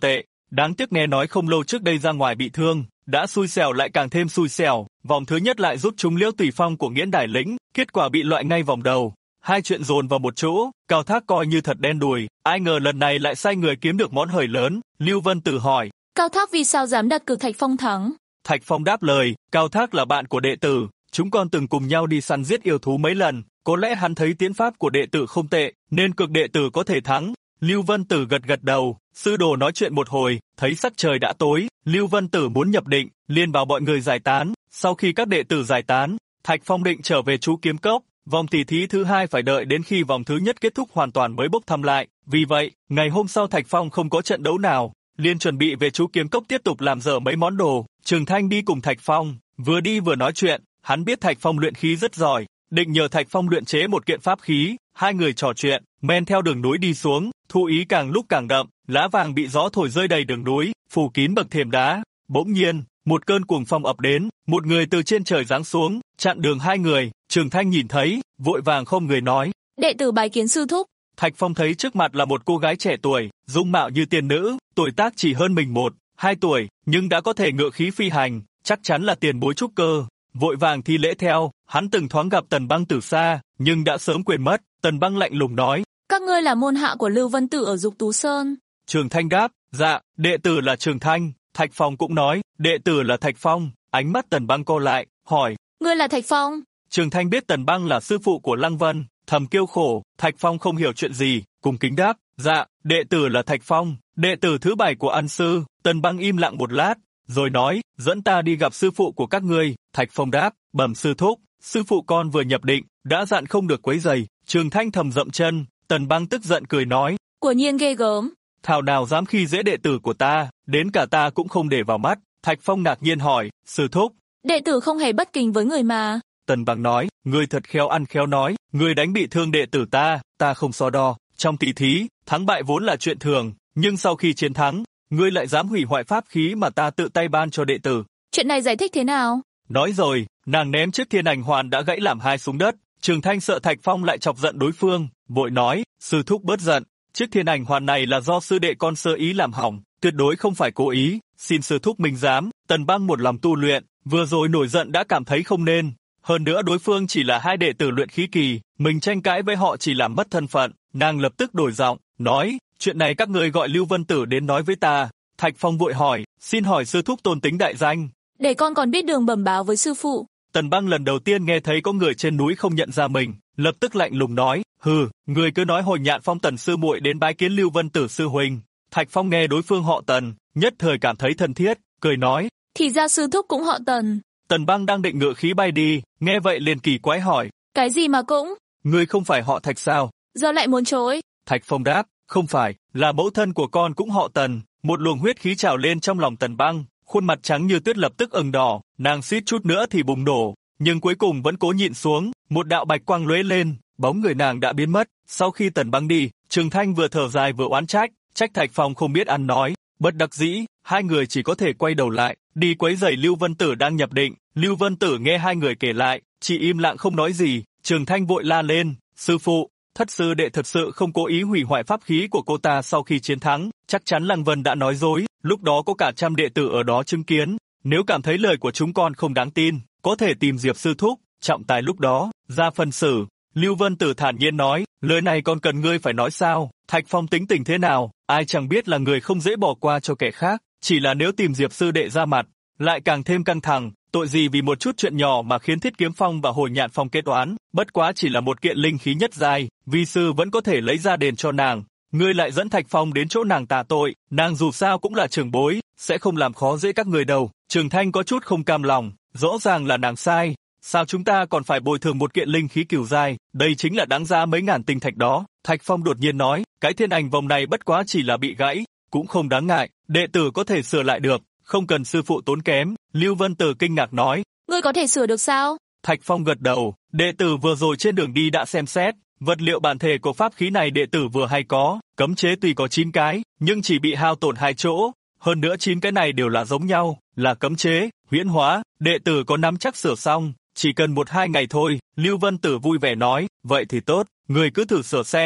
Đáng tiếc nghe nói không lâu trước đây ra ngoài bị thương, đã xui xẻo lại càng thêm xui xẻo, vòng thứ nhất lại rút trúng Liễu Tùy Phong của Nghiễn Đài Lĩnh, kết quả bị loại ngay vòng đầu. Hai chuyện dồn vào một chỗ, Cao Thác coi như thật đen đủi, ai ngờ lần này lại sai người kiếm được món hời lớn. Lưu Vân Tử hỏi, Cao Thác vì sao dám đặt cược Thạch Phong thắng? Thạch Phong đáp lời, Cao Thác là bạn của đệ tử, chúng con từng cùng nhau đi săn giết yêu thú mấy lần, có lẽ hắn thấy tiến pháp của đệ tử không tệ, nên cược đệ tử có thể thắng. Lưu Vân Tử gật gật đầu, sư đồ nói chuyện một hồi, thấy sắc trời đã tối, Lưu Vân Tử muốn nhập định, liền bảo mọi người giải tán. Sau khi các đệ tử giải tán, Thạch Phong định trở về Chú Kiếm Cốc, vòng tỷ thí thứ hai phải đợi đến khi vòng thứ nhất kết thúc hoàn toàn mới bốc thăm lại. Vì vậy, ngày hôm sau Thạch Phong không có trận đấu nào, liền chuẩn bị về Chú Kiếm Cốc tiếp tục làm dở mấy món đồ. Trường Thanh đi cùng Thạch Phong, vừa đi vừa nói chuyện, hắn biết Thạch Phong luyện khí rất giỏi, định nhờ Thạch Phong luyện chế một kiện pháp khí. Hai người trò chuyện, men theo đường núi đi xuống, thu ý càng lúc càng đậm, lá vàng bị gió thổi rơi đầy đường núi, phủ kín bậc thềm đá. Bỗng nhiên, một cơn cuồng phong ập đến, một người từ trên trời giáng xuống, chặn đường hai người. Trường Thanh nhìn thấy, vội vàng không người nói, đệ tử bái kiến sư thúc. Thạch Phong thấy trước mặt là một cô gái trẻ tuổi, dung mạo như tiên nữ, tuổi tác chỉ hơn mình 1-2 tuổi, nhưng đã có thể ngự khí phi hành, chắc chắn là tiền bối trúc cơ. Vội vàng thi lễ theo, hắn từng thoáng gặp Tần Băng từ xa, nhưng đã sớm quên mất. Tần Băng lạnh lùng nói, các ngươi là môn hạ của Lưu Vân Tử ở Dục Tú Sơn. Trường Thanh đáp, dạ, đệ tử là Trường Thanh. Thạch Phong cũng nói, đệ tử là Thạch Phong. Ánh mắt Tần Băng co lại, hỏi, ngươi là Thạch Phong? Trường Thanh biết Tần Băng là sư phụ của Lăng Vân, thầm kêu khổ. Thạch Phong không hiểu chuyện gì, cùng kính đáp, dạ, đệ tử là Thạch Phong, đệ tử thứ 7 của Ân sư. Tần Băng im lặng một lát, rồi nói, dẫn ta đi gặp sư phụ của các ngươi. Thạch Phong đáp, bẩm sư thúc, sư phụ con vừa nhập định, đã dặn không được quấy rầy. Trường Thanh thầm dậm chân. Tần Băng tức giận cười nói, quả nhiên ghê gớm. thảo nào dám khi dễ đệ tử của ta, đến cả ta cũng không để vào mắt. Thạch Phong ngạc nhiên hỏi, sư thúc, đệ tử không hề bất kính với người mà. Tần Băng nói, ngươi thật khéo ăn khéo nói, ngươi đánh bị thương đệ tử ta không so đo. Trong tỷ thí, thắng bại vốn là chuyện thường, nhưng sau khi chiến thắng, ngươi lại dám hủy hoại pháp khí mà ta tự tay ban cho đệ tử. Chuyện này giải thích thế nào? Nói rồi, nàng ném chiếc thiên ảnh hoàn đã gãy làm hai xuống đất. Trường Thanh sợ Thạch Phong lại chọc giận đối phương, vội nói, sư thúc bớt giận, chiếc thiên ảnh hoàn này là do sư đệ con sơ ý làm hỏng, tuyệt đối không phải cố ý, xin sư thúc minh giám. Tần Băng một lòng tu luyện, vừa rồi nổi giận đã cảm thấy không nên. Hơn nữa đối phương chỉ là hai đệ tử luyện khí kỳ, mình tranh cãi với họ chỉ làm mất thân phận. Nàng lập tức đổi giọng, nói, chuyện này các ngươi gọi Lưu Vân Tử đến nói với ta. Thạch Phong vội hỏi, xin hỏi sư thúc tôn tính đại danh. Để con còn biết đường bẩm báo với sư phụ. Tần Băng lần đầu tiên nghe thấy có người trên núi không nhận ra mình, lập tức lạnh lùng nói, hừ, người cứ nói hồi Nhạn Phong Tần sư muội đến bái kiến Lưu Vân Tử sư huynh. Thạch Phong nghe đối phương họ Tần, nhất thời cảm thấy thân thiết, cười nói, thì ra sư thúc cũng họ Tần. Tần Băng đang định ngự khí bay đi, nghe vậy liền kỳ quái hỏi, cái gì mà cũng? Ngươi không phải họ Thạch sao? Giờ lại muốn chối? Thạch Phong đáp, không phải, là mẫu thân của con cũng họ Tần. Một luồng huyết khí trào lên trong lòng Tần Băng, khuôn mặt trắng như tuyết lập tức ửng đỏ, nàng suýt chút nữa thì bùng nổ, nhưng cuối cùng vẫn cố nhịn xuống. Một đạo bạch quang lóe lên, bóng người nàng đã biến mất. Sau khi Tần Băng đi, Trường Thanh vừa thở dài vừa oán trách Thạch Phong không biết ăn nói. Bất đắc dĩ, hai người chỉ có thể quay đầu lại, đi quấy rầy Lưu Vân Tử đang nhập định. Lưu Vân Tử nghe hai người kể lại, chỉ im lặng không nói gì. Trường Thanh vội la lên, sư phụ, thất sư đệ thật sự không cố ý hủy hoại pháp khí của cô ta sau khi chiến thắng, chắc chắn Lăng Vân đã nói dối, lúc đó có cả trăm đệ tử ở đó chứng kiến. Nếu cảm thấy lời của chúng con không đáng tin, có thể tìm Diệp sư thúc, trọng tài lúc đó ra phân xử. Lưu Vân Tử thản nhiên nói, lời này còn cần ngươi phải nói sao? Thạch Phong tính tình thế nào, ai chẳng biết là người không dễ bỏ qua cho kẻ khác, chỉ là nếu tìm Diệp sư đệ ra mặt, lại càng thêm căng thẳng. Tội gì vì một chút chuyện nhỏ mà khiến Thiết Kiếm Phong và Hồi Nhạn Phong kết oán, bất quá chỉ là một kiện linh khí nhất giai, vi sư vẫn có thể lấy ra đền cho nàng. Ngươi lại dẫn Thạch Phong đến chỗ nàng tạ tội, nàng dù sao cũng là trưởng bối, sẽ không làm khó dễ các người đâu. Trường Thanh có chút không cam lòng, rõ ràng là nàng sai, sao chúng ta còn phải bồi thường một kiện linh khí cửu giai, đây chính là đáng giá mấy ngàn tinh thạch đó. Thạch Phong đột nhiên nói, cái thiên ảnh vòng này bất quá chỉ là bị gãy, cũng không đáng ngại, đệ tử có thể sửa lại được, không cần sư phụ tốn kém. Lưu Vân Tử kinh ngạc nói, ngươi có thể sửa được sao? Thạch Phong gật đầu, đệ tử vừa rồi trên đường đi đã xem xét, vật liệu bản thể của pháp khí này đệ tử vừa hay có, cấm chế tuy có 9 cái, nhưng chỉ bị hao tổn 2 chỗ, hơn nữa 9 cái này đều là giống nhau, là cấm chế, huyễn hóa, đệ tử có nắm chắc sửa xong, chỉ cần 1-2 ngày thôi. Lưu Vân Tử vui vẻ nói, vậy thì tốt, người cứ thử sửa xem.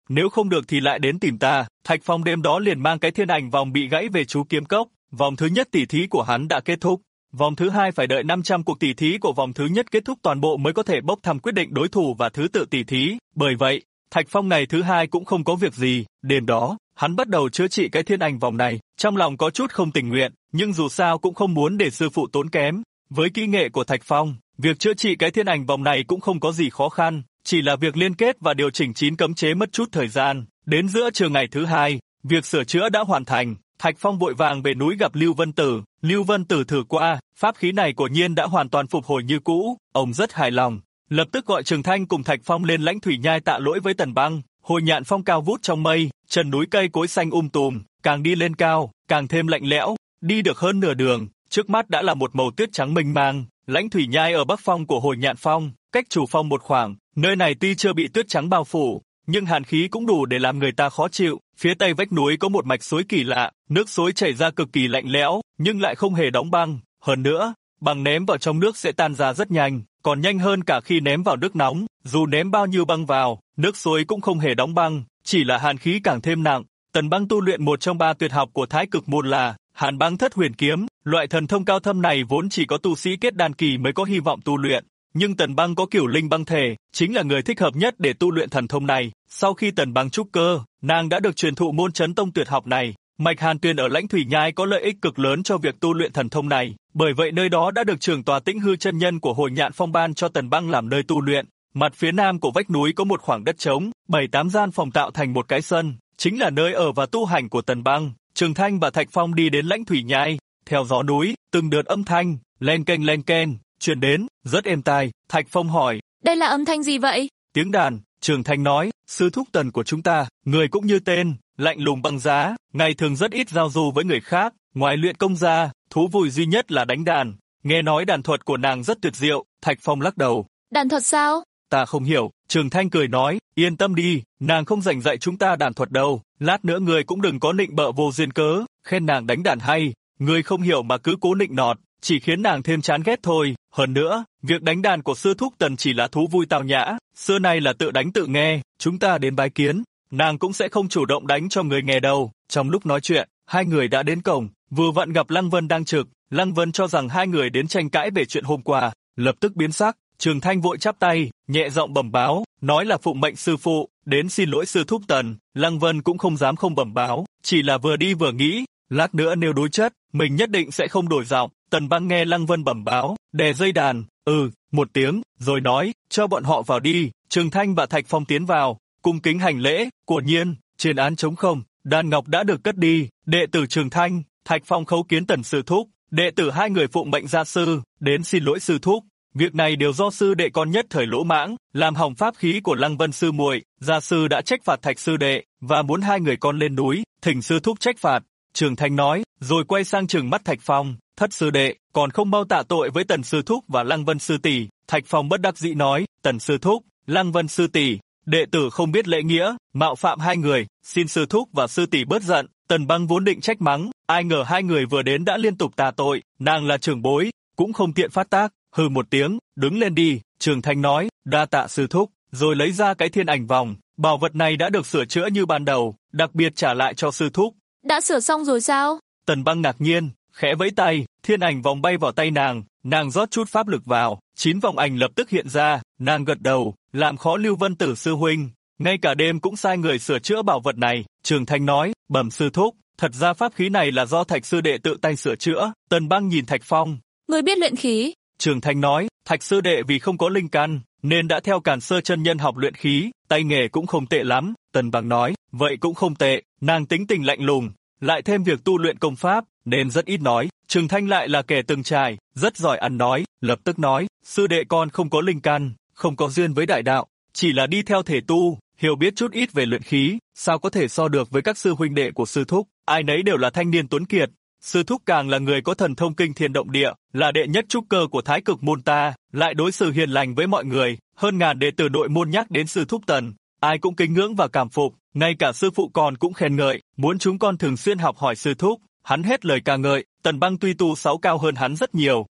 nếu không được thì lại đến tìm ta. Thạch Phong đêm đó liền mang cái thiên ảnh vòng bị gãy về chú kiếm cốc. Vòng thứ nhất tỉ thí của hắn đã kết thúc. Vòng thứ hai phải đợi 500 cuộc tỉ thí của vòng thứ nhất kết thúc toàn bộ mới có thể bốc thăm quyết định đối thủ và thứ tự tỉ thí. Bởi vậy, Thạch Phong ngày thứ hai cũng không có việc gì. Đêm đó, hắn bắt đầu chữa trị cái thiên ảnh vòng này. Trong lòng có chút không tình nguyện, nhưng dù sao cũng không muốn để sư phụ tốn kém. Với kỹ nghệ của Thạch Phong, việc chữa trị cái thiên ảnh vòng này cũng không có gì khó khăn, chỉ là việc liên kết và điều chỉnh 9 cấm chế mất chút thời gian. Đến giữa trưa ngày thứ hai, việc sửa chữa đã hoàn thành. Thạch Phong vội vàng về núi gặp Lưu Vân Tử. Lưu Vân Tử thử qua, pháp khí này của nhiên đã hoàn toàn phục hồi như cũ. Ông rất hài lòng, lập tức gọi Trường Thanh cùng Thạch Phong lên lãnh thủy nhai tạ lỗi với Tần Băng. Hồi Nhạn Phong cao vút trong mây, trần núi cây cối xanh tùm, càng đi lên cao, càng thêm lạnh lẽo. Đi được hơn nửa đường, trước mắt đã là một màu tuyết trắng mênh mang. Lãnh thủy nhai ở bắc phong của Hồi Nhạn Phong, cách chủ phong một khoảng. Nơi này tuy chưa bị tuyết trắng bao phủ, nhưng hàn khí cũng đủ để làm người ta khó chịu. Phía tây vách núi có một mạch suối kỳ lạ, nước suối chảy ra cực kỳ lạnh lẽo, nhưng lại không hề đóng băng. Hơn nữa, băng ném vào trong nước sẽ tan ra rất nhanh, còn nhanh hơn cả khi ném vào nước nóng. Dù ném bao nhiêu băng vào, nước suối cũng không hề đóng băng, chỉ là hàn khí càng thêm nặng. Tần Băng tu luyện một trong 3 tuyệt học của Thái Cực môn là Hàn Băng Thất Huyền Kiếm. Loại thần thông cao thâm này vốn chỉ có tu sĩ kết đan kỳ mới có hy vọng tu luyện, nhưng Tần Băng có Cửu Linh Băng thể, chính là người thích hợp nhất để tu luyện thần thông này. Sau khi Tần Băng trúc cơ, nàng đã được truyền thụ môn Chấn Tông tuyệt học này. Mạch Hàn Tuyền ở lãnh thủy nhai có lợi ích cực lớn cho việc tu luyện thần thông này, bởi vậy nơi đó đã được trưởng tòa Tĩnh Hư chân nhân của Hồi Nhạn Phong ban cho Tần Băng làm nơi tu luyện. Mặt phía nam của vách núi có một khoảng đất trống, 7-8 gian phòng tạo thành một cái sân, chính là nơi ở và tu hành của Tần Băng. Trường Thanh và Thạch Phong đi đến lãnh thủy nhai, theo gió núi, từng đợt âm thanh len keng truyền đến, rất êm tai. Thạch Phong hỏi: Đây là âm thanh gì vậy? Tiếng đàn. Trường Thanh nói: Sư thúc Tần của chúng ta, người cũng như tên, lạnh lùng băng giá, ngày thường rất ít giao du với người khác, ngoài luyện công ra, thú vui duy nhất là đánh đàn. Nghe nói đàn thuật của nàng rất tuyệt diệu. Thạch Phong lắc đầu: Đàn thuật sao? Ta không hiểu. Trường Thanh cười nói: Yên tâm đi, nàng không rảnh dạy chúng ta đàn thuật đâu. Lát nữa người cũng đừng có nịnh bợ vô duyên cớ, khen nàng đánh đàn hay, người không hiểu mà cứ cố nịnh nọt, chỉ khiến nàng thêm chán ghét thôi. Hơn nữa, việc đánh đàn của sư thúc Tần chỉ là thú vui tào nhã, xưa nay là tự đánh tự nghe. Chúng ta đến bái kiến, nàng cũng sẽ không chủ động đánh cho người nghe đâu. Trong lúc nói chuyện, hai người đã đến cổng, vừa vặn gặp Lăng Vân đang trực. Lăng Vân cho rằng hai người đến tranh cãi về chuyện hôm qua, lập tức biến sắc. Trường Thanh vội chắp tay, nhẹ giọng bẩm báo, nói là phụng mệnh sư phụ, đến xin lỗi sư thúc Tần. Lăng Vân cũng không dám không bẩm báo, chỉ là vừa đi vừa nghĩ, lát nữa nếu đối chất, mình nhất định sẽ không đổi giọng. Tần Băng nghe Lăng Vân bẩm báo, đè dây đàn, một tiếng, rồi nói, cho bọn họ vào đi. Trường Thanh và Thạch Phong tiến vào, cung kính hành lễ. Quả nhiên, trên án trống không, đàn ngọc đã được cất đi. Đệ tử Trường Thanh, Thạch Phong khấu kiến Tần sư thúc. Đệ tử hai người phụng mệnh gia sư, đến xin lỗi sư thúc. Việc này đều do sư đệ con nhất thời lỗ mãng, làm hỏng pháp khí của Lăng Vân sư muội. Gia sư đã trách phạt Thạch sư đệ và muốn hai người con lên núi, thỉnh sư thúc trách phạt. Trường Thanh nói, rồi quay sang trừng mắt Thạch Phong, thất sư đệ, còn không mau tạ tội với Tần sư thúc và Lăng Vân sư tỷ. Thạch Phong bất đắc dĩ nói, Tần sư thúc, Lăng Vân sư tỷ, đệ tử không biết lễ nghĩa, mạo phạm hai người, xin sư thúc và sư tỷ bớt giận. Tần Băng vốn định trách mắng, ai ngờ hai người vừa đến đã liên tục tạ tội, nàng là trưởng bối, cũng không tiện phát tác. Hừ một tiếng, đứng lên đi. Trường Thanh nói, đa tạ sư thúc, rồi lấy ra cái thiên ảnh vòng. Bảo vật này đã được sửa chữa như ban đầu, đặc biệt trả lại cho sư thúc. Đã sửa xong rồi sao? Tần Băng ngạc nhiên, khẽ vẫy tay, thiên ảnh vòng bay vào tay nàng rót chút pháp lực vào, 9 vòng ảnh lập tức hiện ra. Nàng gật đầu, làm khó Lưu Vân Tử sư huynh, ngay cả đêm cũng sai người sửa chữa bảo vật này. Trường Thanh nói, bẩm sư thúc, thật ra pháp khí này là do Thạch sư đệ tự tay sửa chữa. Tần Băng nhìn Thạch Phong, Người biết luyện khí? Trường Thanh nói, Thạch sư đệ vì không có linh căn, nên đã theo Càn Sơ chân nhân học luyện khí, tay nghề cũng không tệ lắm. Tần Băng nói, vậy cũng không tệ. Nàng tính tình lạnh lùng, lại thêm việc tu luyện công pháp, nên rất ít nói. Trường Thanh lại là kẻ từng trải, rất giỏi ăn nói, lập tức nói, sư đệ con không có linh căn, không có duyên với đại đạo, chỉ là đi theo thể tu, hiểu biết chút ít về luyện khí, sao có thể so được với các sư huynh đệ của sư thúc, ai nấy đều là thanh niên tuấn kiệt. Sư thúc càng là người có thần thông kinh thiên động địa, là đệ nhất trúc cơ của Thái Cực môn ta, lại đối xử hiền lành với mọi người, hơn ngàn đệ tử nội môn nhắc đến sư thúc Tần, ai cũng kính ngưỡng và cảm phục, ngay cả sư phụ con cũng khen ngợi, muốn chúng con thường xuyên học hỏi sư thúc. Hắn hết lời ca ngợi. Tần Băng tuy tu 6 cao hơn hắn rất nhiều,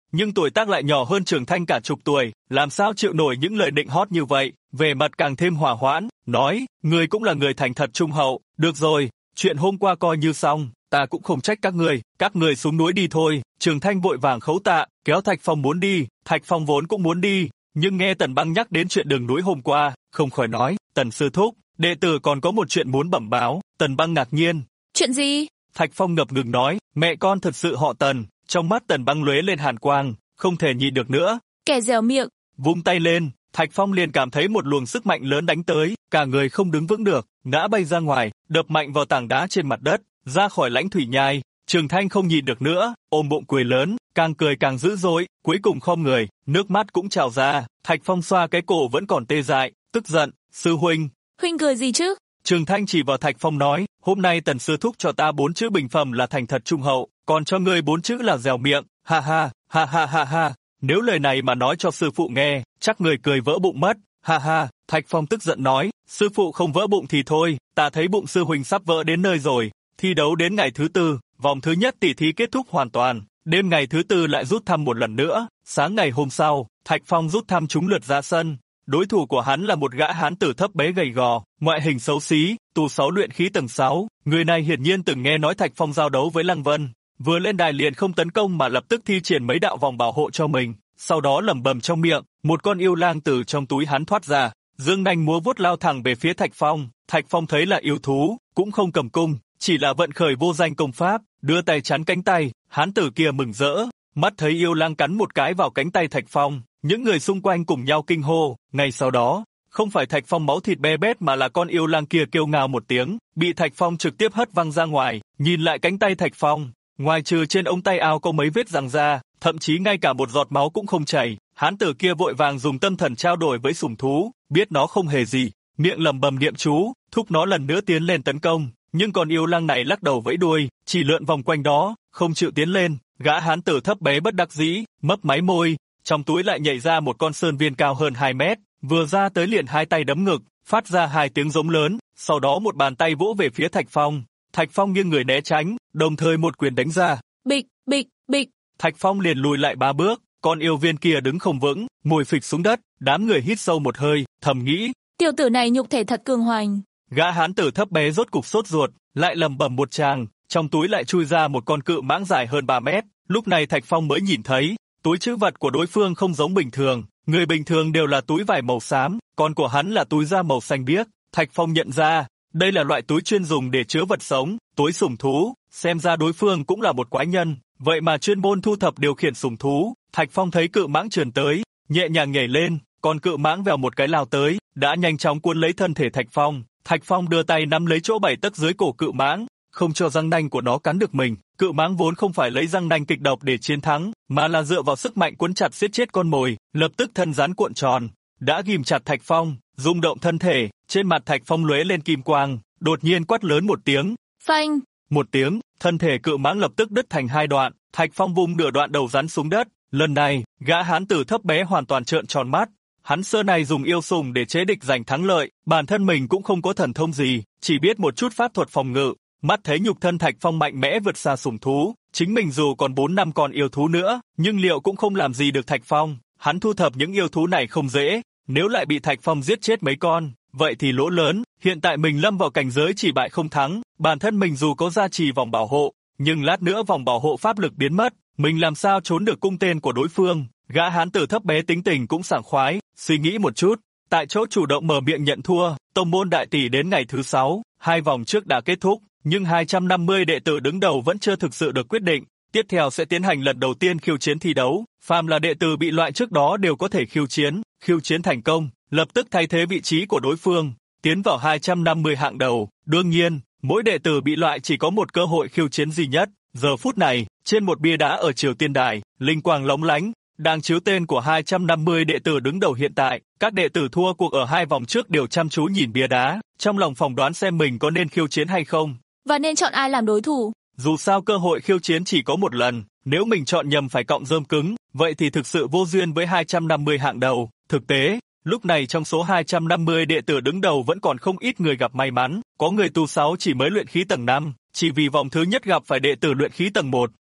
nhưng tuổi tác lại nhỏ hơn Trường Thanh cả chục tuổi, làm sao chịu nổi những lời nịnh hót như vậy, vẻ mặt càng thêm hòa hoãn, nói, ngươi cũng là người thành thật trung hậu, được rồi, chuyện hôm qua coi như xong, ta cũng không trách các người xuống núi đi thôi. Trường Thanh vội vàng khấu tạ, kéo Thạch Phong muốn đi, Thạch Phong vốn cũng muốn đi, nhưng nghe Tần Băng nhắc đến chuyện đường núi hôm qua, không khỏi nói, Tần sư thúc, đệ tử còn có một chuyện muốn bẩm báo. Tần Băng ngạc nhiên. Chuyện gì? Thạch Phong ngập ngừng nói, mẹ con thật sự họ Tần. Trong mắt Tần Băng lóe lên hàn quang, không thể nhịn được nữa. Kẻ dẻo miệng. Vung tay lên, Thạch Phong liền cảm thấy một luồng sức mạnh lớn đánh tới, cả người không đứng vững được, ngã bay ra ngoài, đập mạnh vào tảng đá trên mặt đất, ra khỏi lãnh thủy nhai. Trường Thanh không nhịn được nữa, ôm bụng cười lớn, càng cười càng dữ dội, cuối cùng khom người, nước mắt cũng trào ra. Thạch Phong xoa cái cổ vẫn còn tê dại, tức giận, sư huynh. Huynh cười gì chứ? Trường Thanh chỉ vào Thạch Phong nói, hôm nay Tần sư thúc cho ta 4 chữ bình phẩm là thành thật trung hậu, còn cho ngươi 4 chữ là dẻo miệng, ha ha, ha ha ha ha. Nếu lời này mà nói cho sư phụ nghe, chắc người cười vỡ bụng mất, ha ha. Thạch Phong tức giận nói, sư phụ không vỡ bụng thì thôi, ta thấy bụng sư huynh sắp vỡ đến nơi rồi. Thi đấu đến ngày thứ 4, vòng thứ nhất tỷ thí kết thúc hoàn toàn, đêm ngày thứ 4 lại rút thăm một lần nữa. Sáng ngày hôm sau, Thạch Phong rút thăm trúng lượt ra sân. Đối thủ của hắn là một gã hán tử thấp bé gầy gò, ngoại hình xấu xí, tu 6 luyện khí tầng 6. Người này hiển nhiên từng nghe nói Thạch Phong giao đấu với Lăng Vân, vừa lên đài liền không tấn công mà lập tức thi triển mấy đạo vòng bảo hộ cho mình, sau đó lẩm bẩm trong miệng, một con yêu lang từ trong túi hắn thoát ra, dương nanh múa vuốt lao thẳng về phía Thạch Phong. Thạch Phong thấy là yêu thú, cũng không cầm cung, chỉ là vận khởi vô danh công pháp, đưa tay chắn cánh tay. Hán tử kia mừng rỡ, mắt thấy yêu lang cắn một cái vào cánh tay Thạch Phong, những người xung quanh cùng nhau kinh hô. Ngay sau đó, không phải Thạch Phong máu thịt be bét mà là con yêu lang kia kêu ngao một tiếng, bị Thạch Phong trực tiếp hất văng ra ngoài. Nhìn lại cánh tay Thạch Phong, ngoài trừ trên ống tay áo có mấy vết răng ra, thậm chí ngay cả một giọt máu cũng không chảy. Hán tử kia vội vàng dùng tâm thần trao đổi với sủng thú, biết nó không hề gì, miệng lẩm bẩm niệm chú, thúc nó lần nữa tiến lên tấn công. Nhưng con yêu lang này lắc đầu vẫy đuôi, chỉ lượn vòng quanh đó, không chịu tiến lên. Gã hán tử thấp bé bất đắc dĩ, mấp máy môi, trong túi lại nhảy ra một con sơn viên cao hơn 2 mét, vừa ra tới liền hai tay đấm ngực, phát ra 2 tiếng giống lớn, sau đó một bàn tay vỗ về phía Thạch Phong. Thạch Phong nghiêng người né tránh, đồng thời một quyền đánh ra. Bịch, bịch, bịch. Thạch Phong liền lùi lại 3 bước, con yêu viên kia đứng không vững, ngồi phịch xuống đất, đám người hít sâu một hơi, thầm nghĩ. Tiểu tử này nhục thể thật cường hoành. Gã hán tử thấp bé rốt cục sốt ruột, lại lẩm bẩm một tràng, trong túi lại chui ra một con cự mãng dài hơn 3 mét. Lúc này Thạch Phong mới nhìn thấy, túi trữ vật của đối phương không giống bình thường, người bình thường đều là túi vải màu xám, còn của hắn là túi da màu xanh biếc. Thạch Phong nhận ra, đây là loại túi chuyên dùng để chứa vật sống, túi sủng thú, xem ra đối phương cũng là một quái nhân, vậy mà chuyên môn thu thập điều khiển sủng thú. Thạch Phong thấy cự mãng trườn tới, nhẹ nhàng nhảy lên, còn cự mãng vèo một cái lao tới, đã nhanh chóng cuốn lấy thân thể Thạch Phong. Thạch Phong đưa tay nắm lấy chỗ 7 tấc dưới cổ cự mãng, không cho răng nanh của nó cắn được mình. Cự mãng vốn không phải lấy răng nanh kịch độc để chiến thắng, mà là dựa vào sức mạnh cuốn chặt giết chết con mồi, lập tức thân rắn cuộn tròn, đã ghim chặt Thạch Phong, rung động thân thể. Trên mặt Thạch Phong lóe lên kim quang, đột nhiên quát lớn một tiếng. Phanh! Một tiếng, thân thể cự mãng lập tức đứt thành 2 đoạn. Thạch Phong vung nửa đoạn đầu rắn xuống đất. Lần này, gã hán tử thấp bé hoàn toàn trợn tròn mắt. Hắn xưa này dùng yêu sủng để chế địch giành thắng lợi, bản thân mình cũng không có thần thông gì, chỉ biết một chút pháp thuật phòng ngự. Mắt thấy nhục thân Thạch Phong mạnh mẽ vượt xa sủng thú, chính mình dù còn 4-5 con yêu thú nữa, nhưng liệu cũng không làm gì được Thạch Phong. Hắn thu thập những yêu thú này không dễ, nếu lại bị Thạch Phong giết chết mấy con, vậy thì lỗ lớn. Hiện tại mình lâm vào cảnh giới chỉ bại không thắng, bản thân mình dù có gia trì vòng bảo hộ, nhưng lát nữa vòng bảo hộ pháp lực biến mất, mình làm sao trốn được cung tên của đối phương. Gã hán tử thấp bé tính tình cũng sảng khoái, suy nghĩ một chút, tại chỗ chủ động mở miệng nhận thua. Tông môn đại tỷ đến ngày thứ 6, 2 vòng trước đã kết thúc, nhưng 250 đệ tử đứng đầu vẫn chưa thực sự được quyết định. Tiếp theo sẽ tiến hành lần đầu tiên khiêu chiến thi đấu, phàm là đệ tử bị loại trước đó đều có thể khiêu chiến thành công, lập tức thay thế vị trí của đối phương, tiến vào 250 hạng đầu. Đương nhiên, mỗi đệ tử bị loại chỉ có một cơ hội khiêu chiến duy nhất. Giờ phút này, trên một bia đá ở Triều Tiên Đài, linh quang lóng lánh, đang chiếu tên của 250 đệ tử đứng đầu hiện tại. Các đệ tử thua cuộc ở 2 vòng trước đều chăm chú nhìn bia đá, trong lòng phỏng đoán xem mình có nên khiêu chiến hay không. Và nên chọn ai làm đối thủ. Dù sao cơ hội khiêu chiến chỉ có một lần, nếu mình chọn nhầm phải cọng rơm cứng, vậy thì thực sự vô duyên với 250 hạng đầu. Thực tế, lúc này trong số 250 đệ tử đứng đầu vẫn còn không ít người gặp may mắn, có người tu 6 chỉ mới luyện khí tầng 5, chỉ vì vòng thứ nhất gặp phải đệ tử luyện khí tầng 1.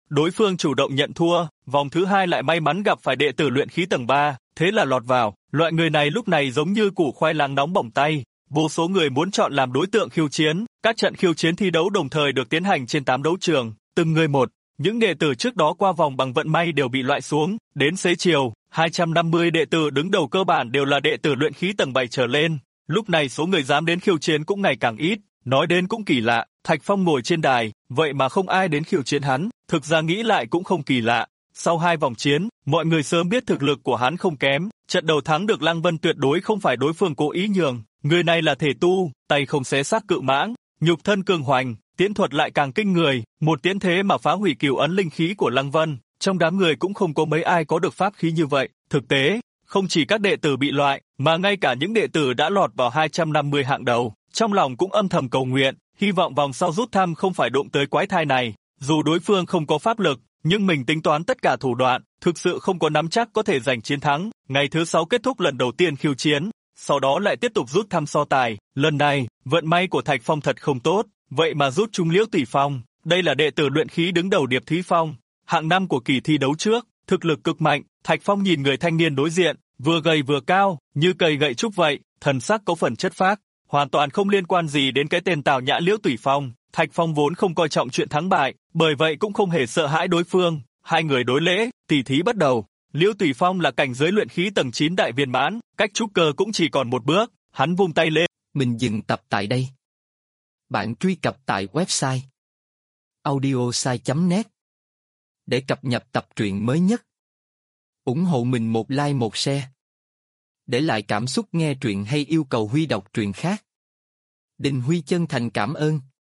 Đối phương chủ động nhận thua, vòng thứ 2 lại may mắn gặp phải đệ tử luyện khí tầng 3, thế là lọt vào. Loại người này lúc này giống như củ khoai lang nóng bỏng tay. Vô số người muốn chọn làm đối tượng khiêu chiến, các trận khiêu chiến thi đấu đồng thời được tiến hành trên 8 đấu trường, từng người một. Những đệ tử trước đó qua vòng bằng vận may đều bị loại xuống, đến xế chiều, 250 đệ tử đứng đầu cơ bản đều là đệ tử luyện khí tầng 7 trở lên. Lúc này số người dám đến khiêu chiến cũng ngày càng ít, nói đến cũng kỳ lạ, Thạch Phong ngồi trên đài, vậy mà không ai đến khiêu chiến hắn, thực ra nghĩ lại cũng không kỳ lạ. Sau 2 vòng chiến, mọi người sớm biết thực lực của hắn không kém, trận đầu thắng được Lăng Vân tuyệt đối không phải đối phương cố ý nhường, người này là thể tu, tay không xé xác cự mãng, nhục thân cường hoành, tiễn thuật lại càng kinh người, một tiễn thế mà phá hủy cửu ấn linh khí của Lăng Vân, trong đám người cũng không có mấy ai có được pháp khí như vậy. Thực tế, không chỉ các đệ tử bị loại, mà ngay cả những đệ tử đã lọt vào 250 hạng đầu, trong lòng cũng âm thầm cầu nguyện, hy vọng vòng sau rút thăm không phải đụng tới quái thai này. Dù đối phương không có pháp lực, nhưng mình tính toán tất cả thủ đoạn, thực sự không có nắm chắc có thể giành chiến thắng. Ngày thứ 6 kết thúc lần đầu tiên khiêu chiến, sau đó lại tiếp tục rút thăm so tài. Lần này, vận may của Thạch Phong thật không tốt, vậy mà rút trúng Liễu Tùy Phong. Đây là đệ tử luyện khí đứng đầu Điệp Thúy Phong, hạng 5 của kỳ thi đấu trước, thực lực cực mạnh. Thạch Phong nhìn người thanh niên đối diện, vừa gầy vừa cao, như cây gậy trúc vậy, thần sắc có phần chất phác, hoàn toàn không liên quan gì đến cái tên Tào Nhã Liễu Tùy Phong. Thạch Phong vốn không coi trọng chuyện thắng bại, bởi vậy cũng không hề sợ hãi đối phương. Hai người đối lễ, tỷ thí bắt đầu. Liễu Tùy Phong là cảnh giới luyện khí tầng 9 đại viên mãn, cách trúc cơ cũng chỉ còn một bước, hắn vung tay lên. Mình dừng tập tại đây. Bạn truy cập tại website audiosai.net để cập nhật tập truyện mới nhất. Ủng hộ mình một like một share. Để lại cảm xúc nghe truyện hay yêu cầu Huy đọc truyện khác. Đình Huy chân thành cảm ơn.